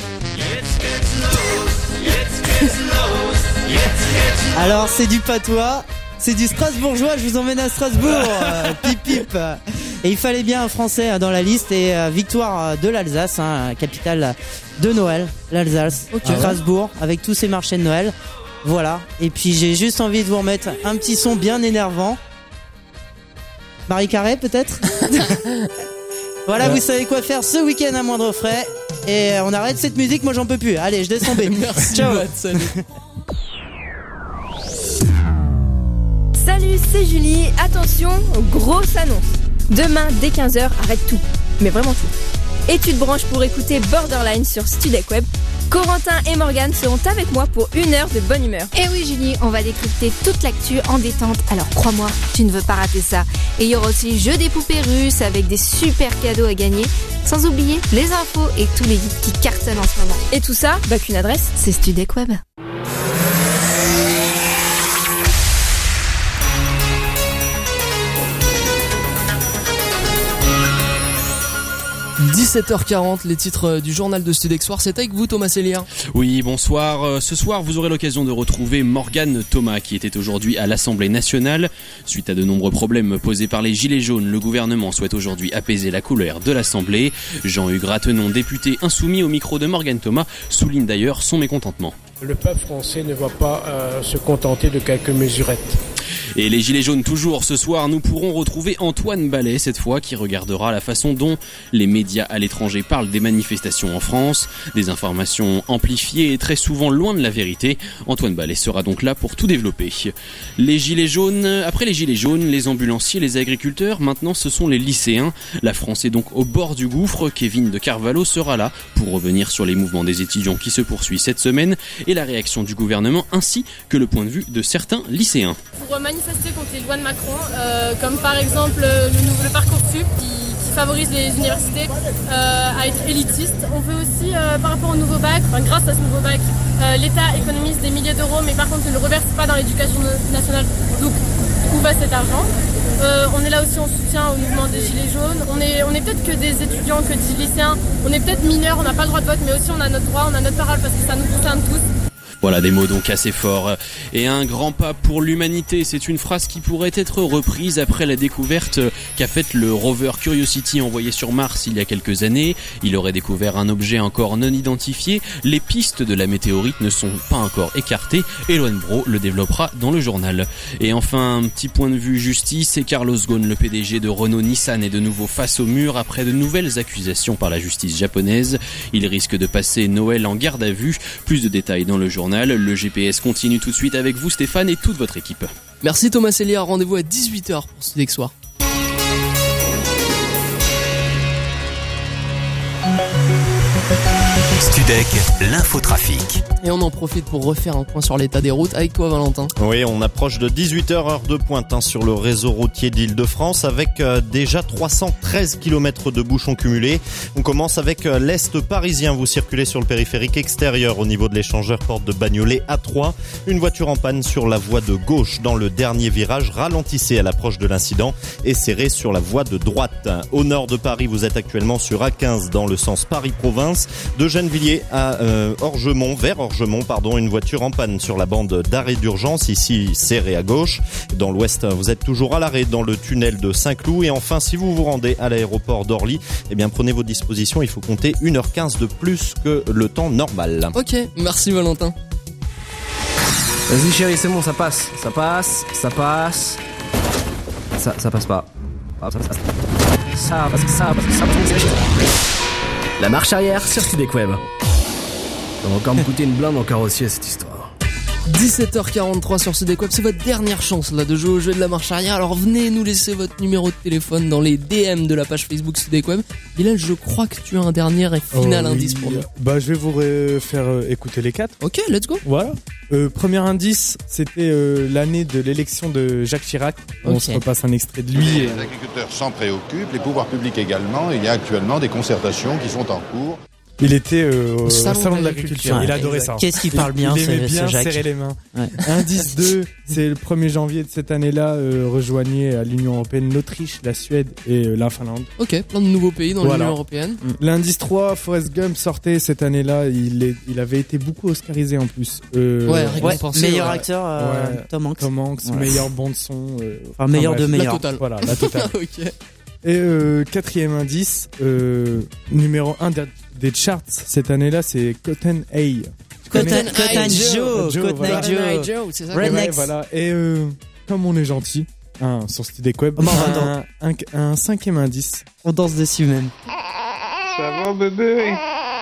Alors c'est du patois, c'est du strasbourgeois, je vous emmène à Strasbourg, euh, pip pip. Et il fallait bien un français euh, dans la liste et euh, victoire euh, de l'Alsace, hein, capitale de Noël, l'Alsace, Ok. Strasbourg, avec tous ses marchés de Noël. Voilà, et puis j'ai juste envie de vous remettre un petit son bien énervant. Marie Carré peut-être. Voilà, Ouais. vous savez quoi faire ce week-end à moindre frais. Et euh, on arrête cette musique, moi j'en peux plus. Allez, je descends B. Merci, Ciao. Matt, salut. Salut, c'est Julie. Attention, grosse annonce. Demain, dès quinze heures, arrête tout. Mais vraiment tout. Et tu te branches pour écouter Borderline sur Studek Web. Corentin et Morgane seront avec moi pour une heure de bonne humeur. Et oui Julie, on va décrypter toute l'actu en détente, alors crois-moi, tu ne veux pas rater ça. Et il y aura aussi jeu des poupées russes avec des super cadeaux à gagner, sans oublier les infos et tous les guides qui cartonnent en ce moment. Et tout ça, bah qu'une adresse, C'est Studek Web. dix-sept heures quarante, les titres du journal de Studek Soir, c'est avec vous Thomas Célière. Oui, bonsoir. Euh, Ce soir, vous aurez l'occasion de retrouver Morgane Thomas, qui était aujourd'hui à l'Assemblée nationale. Suite à de nombreux problèmes posés par les Gilets jaunes, le gouvernement souhaite aujourd'hui apaiser la colère de l'Assemblée. Jean-Hugues Ratenon, député insoumis au micro de Morgane Thomas, souligne d'ailleurs son mécontentement. Le peuple français ne va pas euh, se contenter de quelques mesurettes. Et les gilets jaunes toujours ce soir, nous pourrons retrouver Antoine Ballet cette fois qui regardera la façon dont les médias à l'étranger parlent des manifestations en France, des informations amplifiées et très souvent loin de la vérité. Antoine Ballet sera donc là pour tout développer. Les gilets jaunes, après les gilets jaunes, les ambulanciers, les agriculteurs, maintenant ce sont les lycéens. La France est donc au bord du gouffre. Kevin de Carvalho sera là pour revenir sur les mouvements des étudiants qui se poursuit cette semaine et la réaction du gouvernement ainsi que le point de vue de certains lycéens. Pour manifester contre les lois de Macron, euh, comme par exemple le, nouveau, le Parcoursup qui, qui favorise les universités euh, à être élitistes. On veut aussi, euh, par rapport au nouveau bac, enfin, grâce à ce nouveau bac, euh, l'État économise des milliers d'euros, mais par contre ne le reverse pas dans l'éducation nationale. Donc où va cet argent ? Euh, on est là aussi en soutien au mouvement des Gilets jaunes. On est, on est peut-être que des étudiants, que des lycéens. On est peut-être mineurs, on n'a pas le droit de vote, mais aussi on a notre droit, on a notre parole parce que ça nous concerne tous. Voilà des mots donc assez forts. Et un grand pas pour l'humanité, c'est une phrase qui pourrait être reprise après la découverte qu'a faite le rover Curiosity envoyé sur Mars il y a quelques années. Il aurait découvert un objet encore non identifié. Les pistes de la météorite ne sont pas encore écartées. Elon Bro le développera dans le journal. Et enfin, un petit point de vue justice, et Carlos Ghosn, le P D G de Renault-Nissan, est de nouveau face au mur après de nouvelles accusations par la justice japonaise. Il risque de passer Noël en garde à vue. Plus de détails dans le journal. Le G P S continue tout de suite avec vous Stéphane et toute votre équipe. Merci Thomas Célia, rendez-vous à dix-huit heures pour Studek Soir. Studek, l'infotrafic. Et on en profite pour refaire un point sur l'état des routes avec toi Valentin. Oui, on approche de dix-huit heures, heure de pointe hein, sur le réseau routier d'Île-de-France avec euh, déjà trois cent treize kilomètres de bouchons cumulés. On commence avec euh, l'Est parisien. Vous circulez sur le périphérique extérieur au niveau de l'échangeur porte de Bagnolet A trois. Une voiture en panne sur la voie de gauche dans le dernier virage. Ralentissez à l'approche de l'incident et serrez sur la voie de droite. Au nord de Paris, vous êtes actuellement sur A quinze dans le sens Paris-Province. De Gennevilliers à euh, Orgemont, vers Orgemont, pardon, une voiture en panne sur la bande d'arrêt d'urgence, ici serrée à gauche. Dans l'ouest, vous êtes toujours à l'arrêt dans le tunnel de Saint-Cloud. Et enfin, si vous vous rendez à l'aéroport d'Orly, eh bien prenez vos dispositions, il faut compter une heure quinze de plus que le temps normal. Ok, merci Valentin. Vas-y chérie, c'est bon, ça passe, ça passe, ça passe. Ça, ça passe pas. Ça passe, ça passe, ça passe, ça passe. La marche arrière sur Studek Web. Ça va encore me coûter une blinde en carrossier cette histoire. dix-sept heures quarante-trois sur Studek Web, c'est votre dernière chance là de jouer au jeu de la marche arrière. Alors venez nous laisser votre numéro de téléphone dans les D M de la page Facebook Studek Web. Bilal, je crois que tu as un dernier et final oh, indice oui. pour nous. Bah je vais vous ré- faire euh, écouter les quatre. Ok, let's go. Voilà. Euh, premier indice, c'était euh, l'année de l'élection de Jacques Chirac. On Okay. se repasse un extrait de lui. Les agriculteurs s'en préoccupent, les pouvoirs publics également. Il y a actuellement des concertations qui sont en cours. Il était euh, au salon salon, de de l'agriculture. l'agriculture. Il Ouais, adorait exact. ça. Qu'est-ce qu'il parle bien, Il aimait ce- bien ce Jacques. serrer les mains. Ouais. Indice deux, c'est le premier janvier de cette année-là, euh, rejoignait à l'Union Européenne l'Autriche, la Suède et euh, la Finlande. Ok, plein de nouveaux pays dans Voilà. l'Union Européenne. L'indice trois, Forrest Gump sortait cette année-là. Il, est, il avait été beaucoup oscarisé en plus. Euh, Ouais, récompensé, meilleur ouais. acteur, euh, Ouais. Tom Hanks. Tom Hanks, Ouais. meilleur bande son. Euh, Enfin, meilleur de bref. meilleur. La totale. Voilà, la totale. Ok. Et euh, quatrième indice, euh, numéro un des, des charts cette année-là, c'est Cotton Eye. Cotton, Cotton Cotton Eye Joe, Joe, Cotton voilà. Eye Joe. Cotton Eye Joe, c'est ça. Ouais, Rednecks. voilà. Et euh, comme on est gentil, hein, sur Studek Web, Oh, bah, un, un, un cinquième indice. On danse dessus même. Ça va bébé?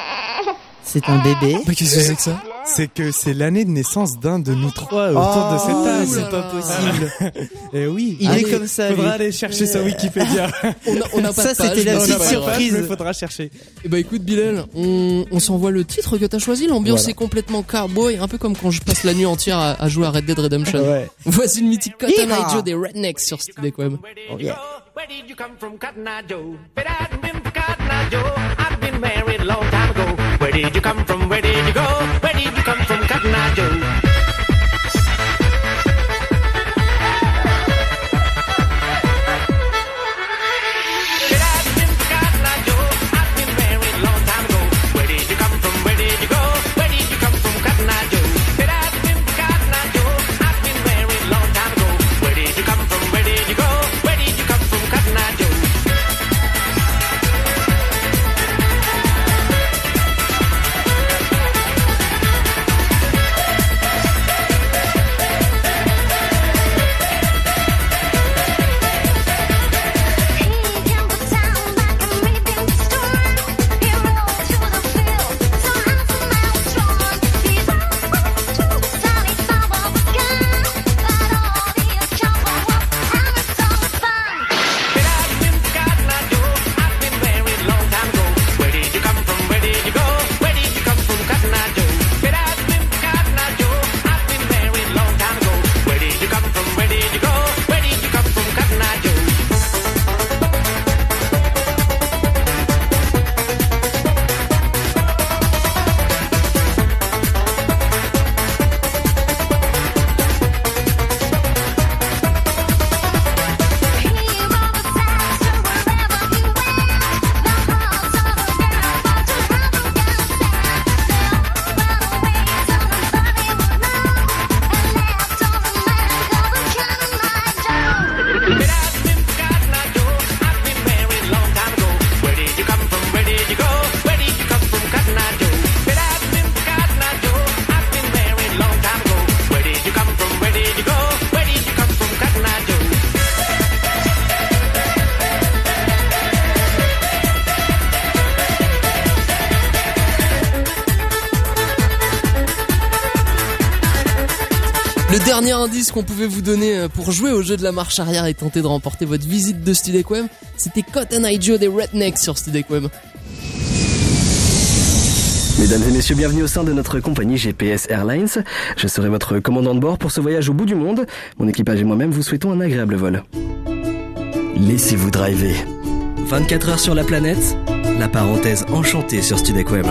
C'est un bébé. Mais qu'est-ce que c'est que ça? C'est que c'est l'année de naissance d'un de nous trois autour Oh, de cette table. c'est pas possible. Et oui. Il Allez, est comme ça, Faudra lui. aller chercher sur Wikipédia. On a, on a pas Ça, de page, c'était la mais On c'est a petite pas pas de grave. page, surprise. mais faudra chercher. Eh bah écoute Bilal, on, on s'envoie le titre que t'as choisi, l'ambiance Voilà. est complètement cowboy, un peu comme quand je passe la nuit entière à, à jouer à Red Dead Redemption. Ouais. Voici le mythique Cotton Yeehaw. Eye Joe des Rednecks sur Studek Web. Oh, yeah. Where did you come from, Cotton Eye Joe? But I hadn't been for Cotton Eye Joe. I've been married a long time ago. Where did you come from? Where did you go? Where did you come from, Cotton Eye Joe? But I hadn't been for Cotton Eye Joe. I've been married a long time ago. Where did you come from? Where did you go? Where did you come from, Cotton Eye Joe? But I hadn't been for Cotton Eye Joe. I've been married a long time ago. Where did you come from? Where did you go? Where did you come from, Cotton Eye Joe? Le dernier indice qu'on pouvait vous donner pour jouer au jeu de la marche arrière et tenter de remporter votre visite de Studek Web, c'était Cotton Eye Joe des Rednecks sur Studek Web. Mesdames et messieurs, bienvenue au sein de notre compagnie G P S Airlines. Je serai votre commandant de bord pour ce voyage au bout du monde. Mon équipage et moi-même vous souhaitons un agréable vol. Laissez-vous driver. vingt-quatre heures sur la planète, la parenthèse enchantée sur Studek Web.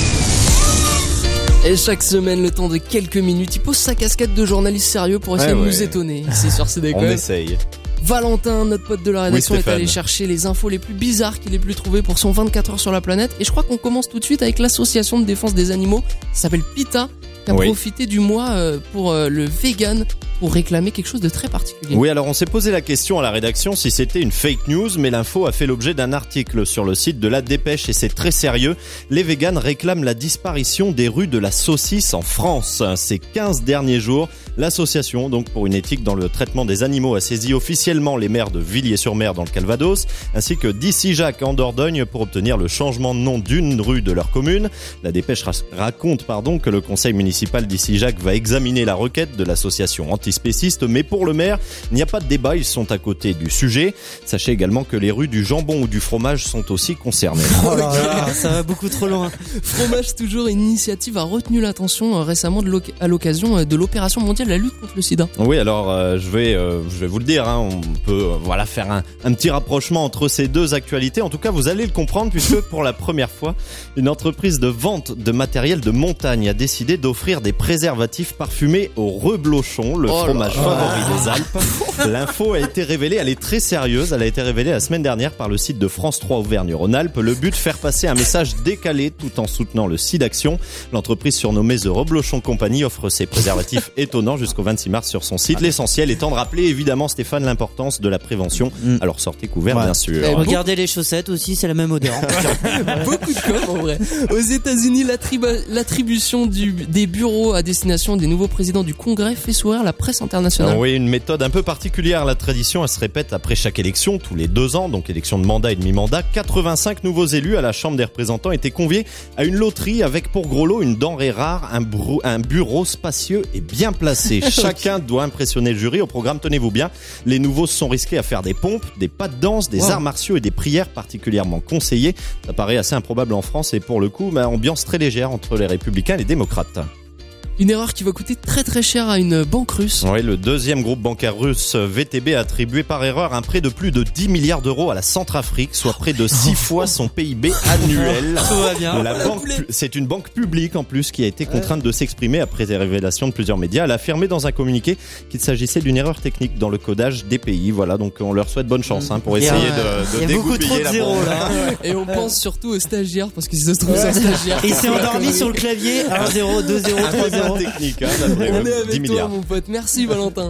Et chaque semaine, le temps de quelques minutes, il pose sa casquette de journaliste sérieux pour essayer ouais, de ouais. nous étonner ici sur Studek Web. On essaye. Valentin, notre pote de la rédaction, Oui, est Stéphane. allé chercher les infos les plus bizarres qu'il ait pu trouver pour son vingt-quatre heures sur la planète. Et je crois qu'on commence tout de suite avec l'association de défense des animaux qui s'appelle PETA, qui a Oui. profité du mois euh, pour euh, le vegan pour réclamer quelque chose de très particulier. Oui, alors on s'est posé la question à la rédaction si c'était une fake news, mais l'info a fait l'objet d'un article sur le site de La Dépêche et c'est très sérieux. Les véganes réclament la disparition des rues de la saucisse en France. Ces quinze derniers jours, l'association, donc pour une éthique dans le traitement des animaux, a saisi officiellement les maires de Villiers-sur-Mer dans le Calvados, ainsi que d'Issy-Jacques en Dordogne pour obtenir le changement de nom d'une rue de leur commune. La Dépêche raconte pardon, que le conseil municipal d'Issy-Jacques va examiner la requête de l'association antispéciste, mais pour le maire, il n'y a pas de débat, ils sont à côté du sujet. Sachez également que les rues du jambon ou du fromage sont aussi concernées. Oh là là, ça va beaucoup trop loin. Fromage toujours, une initiative a retenu l'attention euh, récemment de l'oc- à l'occasion euh, de l'opération mondiale de la lutte contre le sida. Oui, alors euh, je vais euh, je vais vous le dire, hein, on peut euh, voilà faire un, un petit rapprochement entre ces deux actualités. En tout cas, vous allez le comprendre puisque pour la première fois, une entreprise de vente de matériel de montagne a décidé d'offrir des préservatifs parfumés au reblochon, le Oh là fromage là. favori des Alpes. L'info a été révélée, elle est très sérieuse. Elle a été révélée la semaine dernière par le site de France trois Auvergne-Rhône-Alpes. Le but, faire passer un message décalé tout en soutenant le SIDAction. L'entreprise surnommée The Reblochon Company offre ses préservatifs étonnants jusqu'au vingt-six mars sur son site. L'essentiel étant de rappeler évidemment, Stéphane, l'importance de la prévention. Alors sortez couverts, Ouais. bien sûr. Et regardez les chaussettes aussi, c'est la même odeur. Beaucoup de com en vrai. Aux États-Unis, l'attribu- l'attribution du, des bureaux à destination des nouveaux présidents du Congrès fait sourire la presse internationale. Ah oui, une méthode un peu particulière. La tradition, elle se répète après chaque élection, tous les deux ans, donc élection de mandat et demi-mandat. quatre-vingt-cinq nouveaux élus à la Chambre des représentants étaient conviés à une loterie avec pour gros lot une denrée rare, un, brou- un bureau spacieux et bien placé. Chacun doit impressionner le jury. Au programme, tenez-vous bien, les nouveaux se sont risqués à faire des pompes, des pas de danse, des Wow. arts martiaux et des prières particulièrement conseillées. Ça paraît assez improbable en France et pour le coup, bah, ambiance très légère entre les républicains et les démocrates. Une erreur qui va coûter très très cher à une banque russe. Oui, le deuxième groupe bancaire russe V T B a attribué par erreur un prêt de plus de dix milliards d'euros à la Centrafrique, soit près de six fois son P I B annuel. Tout va bien. La banque, pu- c'est une banque publique en plus qui a été contrainte de s'exprimer après des révélations de plusieurs médias. Elle a affirmé dans un communiqué qu'il s'agissait d'une erreur technique dans le codage des pays. Voilà, donc on leur souhaite bonne chance hein, pour Il y a- essayer de, de il y a beaucoup dégoupiller trop de la zéros, bombe. là. Et on pense surtout aux stagiaires parce qu'ils se trouvent un stagiaire. Il s'est endormi sur le clavier. un zéro, deux zéro, trois zéro. Technique, hein, d'après On eux, est dix avec toi milliards. mon pote. Merci Valentin.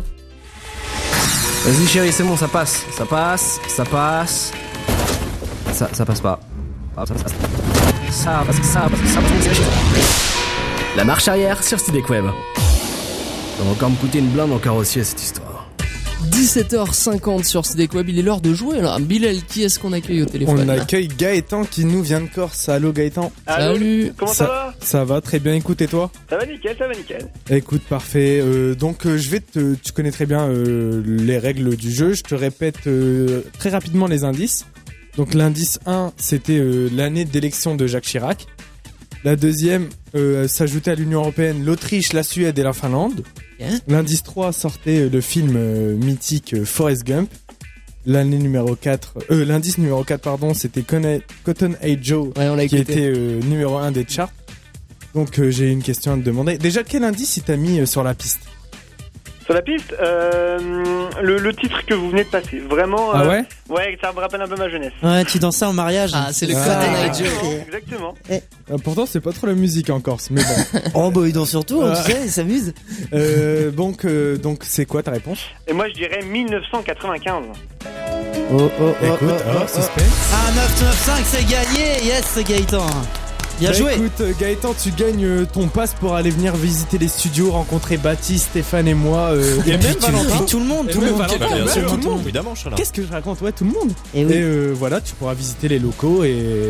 Vas-y chérie, c'est bon, ça passe, ça passe, ça passe. Ça, ça passe pas. Ah, Ça, ça, ça, ça passe, ça passe, ça passe. La marche arrière sur Studek Web. Ça va encore me coûter une blinde en carrossier cette histoire. dix-sept heures cinquante sur Studek Web, il est l'heure de jouer là. Bilal, qui est-ce qu'on accueille au téléphone On là accueille Gaëtan qui nous vient de Corse. Allô Gaëtan. Allô, Salut. comment ça, va Ça va très bien, écoute et toi? Ça va nickel, ça va nickel. Écoute, parfait. Euh, donc euh, je vais te... Tu connais très bien euh, les règles du jeu. Je te répète euh, très rapidement les indices. Donc l'indice un, c'était euh, l'année d'élection de Jacques Chirac. La deuxième euh, s'ajoutait à l'Union Européenne l'Autriche, la Suède et la Finlande. Hein L'indice trois sortait euh, le film euh, mythique euh, Forrest Gump. L'année numéro quatre, euh, l'indice numéro quatre, pardon, c'était Conna- Cotton Eye Joe, Ouais, on l'a qui écouté. était euh, numéro un des charts. Donc euh, j'ai une question à te demander. Déjà, quel indice il t'a mis euh, sur la piste? Sur la piste, euh, le, le titre que vous venez de passer, vraiment. Ah euh, ouais Ouais, ça me rappelle un peu ma jeunesse. Ouais, tu danses ça en mariage. Ah, c'est le Ah. Cotton Eye Joe. Exactement. Euh, Pourtant, c'est pas trop la musique en Corse, mais bon. Oh bah ils dansent surtout, hein, Ouais. tu sais, ils s'amusent. euh, donc, euh, donc c'est quoi ta réponse? Et moi, je dirais mille neuf cent quatre-vingt-quinze. Oh, oh, oh, Écoute, oh, ah, alors, oh, suspense. Un neuf neuf cinq, c'est gagné. Yes, Gaëtan. Bien Bah, joué. Écoute, euh, Gaëtan, tu gagnes euh, ton passe pour aller venir visiter les studios, rencontrer Baptiste, Stéphane et moi. Euh, Et et même puis tu- Valentin. Tout le monde, Et tout le même monde. Valentin, Bah, bien ouais, sûr, tout le monde. évidemment, je suis là. Qu'est-ce que je raconte? Ouais, tout le monde. Et oui. Et euh, voilà, tu pourras visiter les locaux et.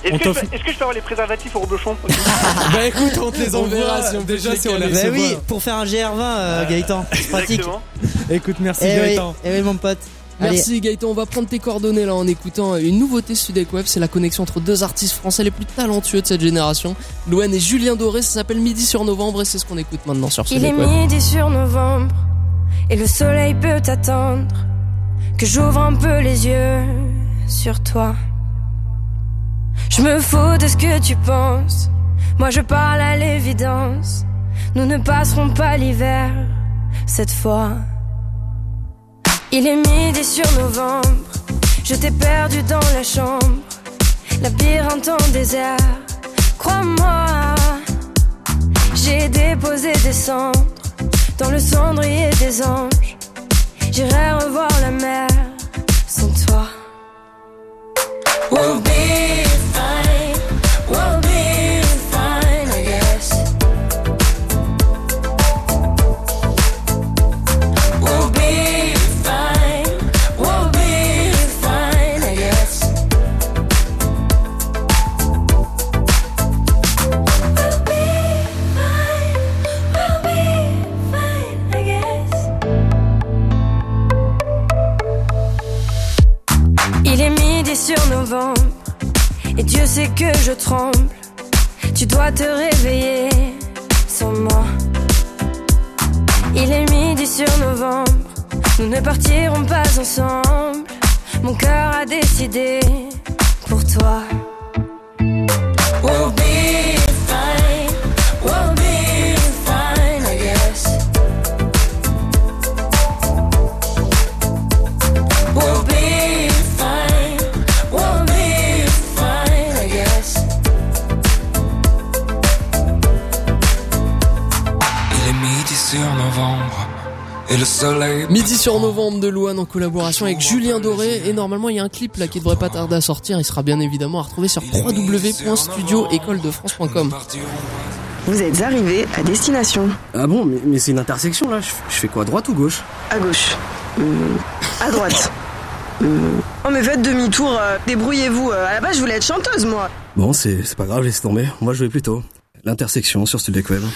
Est-ce On que, je t'offre- peux- est-ce que je peux avoir les préservatifs au reblochon? Bah écoute, on te les On envoie. verra si on peut Déjà, checker si on la- les Bah reçoit. oui, pour faire un G R vingt, euh, Gaëtan, c'est pratique. Exactement. Écoute, merci Eh oui, Gaëtan. eh oui, mon pote. Allez. Merci Gaëtan, on va prendre tes coordonnées là en écoutant une nouveauté Studek Web, c'est la connexion entre deux artistes français les plus talentueux de cette génération, Louane et Julien Doré, ça s'appelle Midi sur Novembre et c'est ce qu'on écoute maintenant sur Il est Studek Web. midi sur novembre et le soleil peut attendre que j'ouvre un peu les yeux sur toi. Je me fous de ce que tu penses, moi je parle à l'évidence. Nous ne passerons pas l'hiver cette fois. Il est midi sur novembre, je t'ai perdu dans la chambre, labyrinthe en désert. Crois-moi, j'ai déposé des cendres dans le cendrier des anges. J'irai revoir la mer sans toi. We'll be fine, we'll be fine, I guess. We'll be fine, we'll be fine, I guess. We'll be fine, we'll be fine, I guess. Il est midi sur novembre et Dieu sait que je tremble. Tu dois te réveiller sans moi. Il est midi sur novembre, nous ne partirons pas ensemble. Mon cœur a décidé pour toi. We'll be fine, we'll be fine, I guess. We'll be fine, we'll be fine, I guess. Il est midi sur novembre et le soleil. Midi sur Novembre de Louane en collaboration avec Julien Doré et normalement il y a un clip là qui devrait pas tarder à sortir, il sera bien évidemment à retrouver sur w w w point studio école de france point com. Vous êtes arrivé à destination. Ah bon, mais, mais c'est une intersection là, je, je fais quoi, droite ou gauche? À gauche. Euh, à droite. Euh, oh mais faites demi-tour, euh, débrouillez-vous. Euh, à la base je voulais être chanteuse moi. Bon, c'est c'est pas grave, laisse tomber. On va jouer plus tôt. L'intersection sur Studek Web.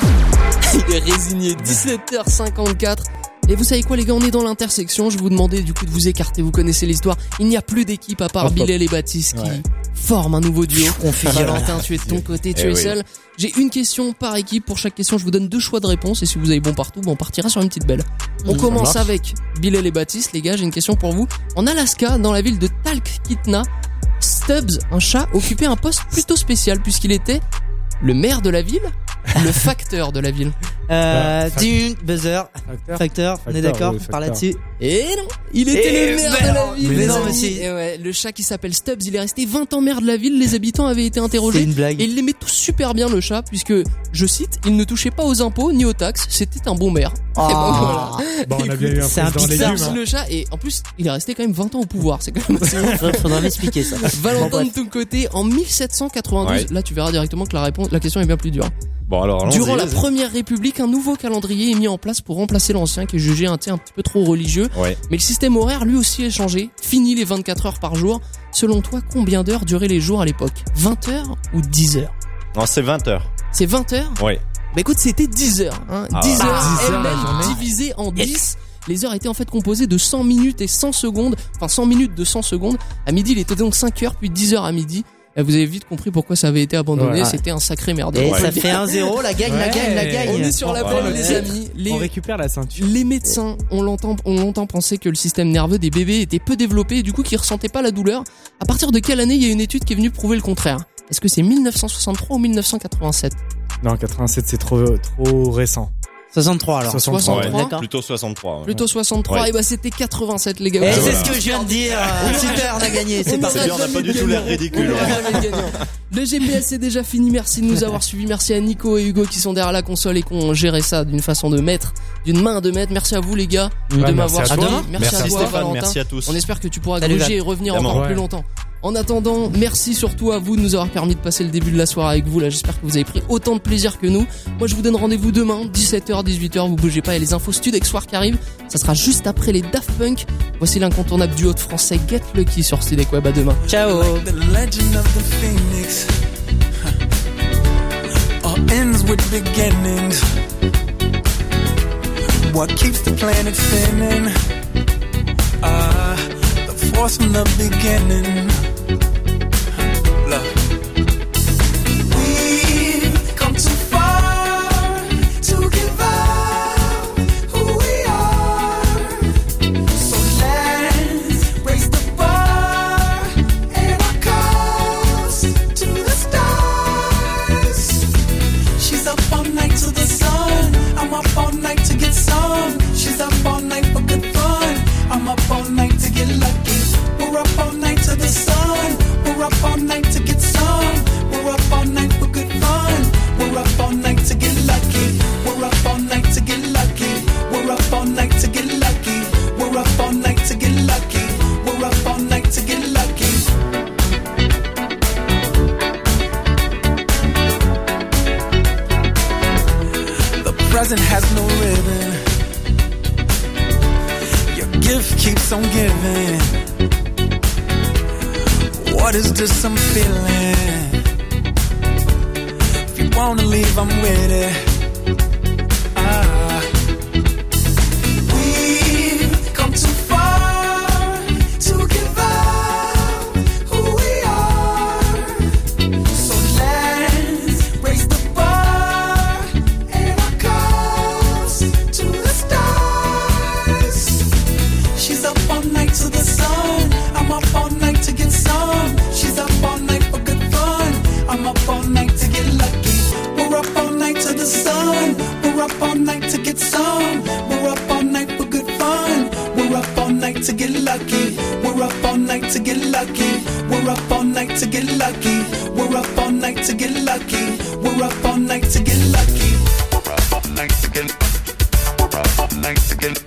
Il est résigné, dix-sept heures cinquante-quatre. Et vous savez quoi les gars, on est dans l'intersection, je vous demandais du coup de vous écarter, vous connaissez l'histoire. Il n'y a plus d'équipe à part Hop, hop. Bilal et Baptiste qui Ouais. forment un nouveau duo. confie. Valentin, tu es de ton côté, tu Eh es oui. seul. J'ai une question par équipe, pour chaque question je vous donne deux choix de réponse et si vous avez bon partout, ben, on partira sur une petite belle. On Mmh, commence ça marche. avec Bilal et Baptiste, les gars, j'ai une question pour vous. En Alaska, dans la ville de Talkeetna, Stubbs, un chat, occupait un poste plutôt spécial puisqu'il était le maire de la ville, le facteur de la ville. Euh, Bah, dune, buzzer, Facteur. facteur, on est Facteur, d'accord, oui, on parle facteur. là-dessus. Et non, il était Et le maire ben de la non, ville. mais les non, amis. mais c'est- Et ouais, le chat qui s'appelle Stubbs, il est resté vingt ans maire de la ville. Les habitants avaient été interrogés. C'est une blague. Et ils l'aimaient tous super bien le chat, puisque je cite, il ne touchait pas aux impôts ni aux taxes. C'était un bon maire. Ah. Et bon, voilà. Bon, on a bien eu un C'est un président Pixar, légumes. Stubbs, hein. le chat, et en plus, il est resté quand même vingt ans au pouvoir. C'est quand même assez ouf. Faudrait- Faudra m'expliquer ça. Bon, Valentin bref. de ton côté, en mille sept cent quatre-vingt-douze, Ouais. là tu verras directement que la réponse, la question est bien plus dure. Bon alors, allons-y, Durant la vas-y. première république, un nouveau calendrier est mis en place pour remplacer l'ancien qui est jugé un, un petit peu trop religieux. Ouais. Mais le système horaire lui aussi est changé. Fini les vingt-quatre heures par jour. Selon toi, combien d'heures duraient les jours à l'époque? vingt heures ou dix heures? Non, c'est vingt heures. C'est vingt heures? Ouais. Bah écoute, c'était dix heures. Hein. Ah. dix Ah, heures, dix heures la M L journée. divisé en dix. Les heures étaient en fait composées de cent minutes et cent secondes. Enfin, cent minutes de cent secondes. À midi, il était donc cinq heures, puis dix heures à midi. Et vous avez vite compris pourquoi ça avait été abandonné. Ouais. C'était un sacré merde. Et Ouais. ça fait un zéro, la gagne, la Ouais. gagne, la gagne. On est sur la Ouais, balle, ouais. les amis. Les, On récupère la ceinture. les médecins ont longtemps, ont longtemps pensé que le système nerveux des bébés était peu développé et du coup qu'ils ressentaient pas la douleur. À partir de quelle année il y a une étude qui est venue prouver le contraire? Est-ce que c'est mille neuf cent soixante-trois ou mille neuf cent quatre-vingt-sept? Non, quatre-vingt-sept, c'est trop, trop récent. soixante-trois alors. soixante-trois. soixante-trois. D'accord. Plutôt soixante-trois. ouais. Plutôt soixante-trois, Ouais. et bah c'était quatre-vingt-sept les gars. Et Voilà. c'est ce que je viens de dire. Super, on a gagné, c'est On parti. aura bien, on n'a jamais pas du de tout l'air gagnant. ridicule, On aura hein. jamais de gagnant. Le G P S est déjà fini, merci de nous avoir suivis, merci à Nico et Hugo qui sont derrière la console et qui ont géré ça d'une façon de maître, d'une main de maître. Merci à vous les gars de Ouais, m'avoir merci à suivi. toi. Merci, Merci à toi Stéphane, Valentin. merci à tous. On espère que tu pourras Salut, gruger Val. et revenir Évidemment. encore Ouais. plus longtemps. En attendant, merci surtout à vous de nous avoir permis de passer le début de la soirée avec vous. Là, j'espère que vous avez pris autant de plaisir que nous. Moi, je vous donne rendez-vous demain, dix-sept heures, dix-huit heures. Vous bougez pas, il y a les infos Studek Soir qui arrivent. Ça sera juste après les Daft Punk. Voici l'incontournable duo de français Get Lucky sur Studek Web. À demain. Ciao. Like the legend of the phoenix, huh. All ends with beginnings. What keeps the planet spinning? Ah, uh, the force from the beginning. Love. We've come too far to give up who we are. So let's raise the bar and our cause to the stars. She's up all night to the sun. I'm up all night to get some. She's up all night for good fun. I'm up all night to get lucky. We're up all night to the sun. We're up all night to get some. We're up all night for good fun. We're up all night to get lucky. We're up all night to get lucky. We're up all night to get lucky. We're up all night to get lucky. We're up all night to get lucky. The present has no ribbon. Your gift keeps on giving. What is this I'm feeling? If you wanna leave, I'm with it. Ah. We've come too far to give up who we are. So let's raise the bar and our cause to the stars. She's up all night to the sun. I'm up all night to get some. She's up all night for good fun. I'm up all night to get lucky. We're up all night to the sun. We're up all night to get some. We're up all night for good fun. We're up all night to get lucky. We're up all night to get lucky. We're up all night to get lucky. We're up all night to get lucky. We're up all night to get lucky. We're up all night to get. We're up all night to get.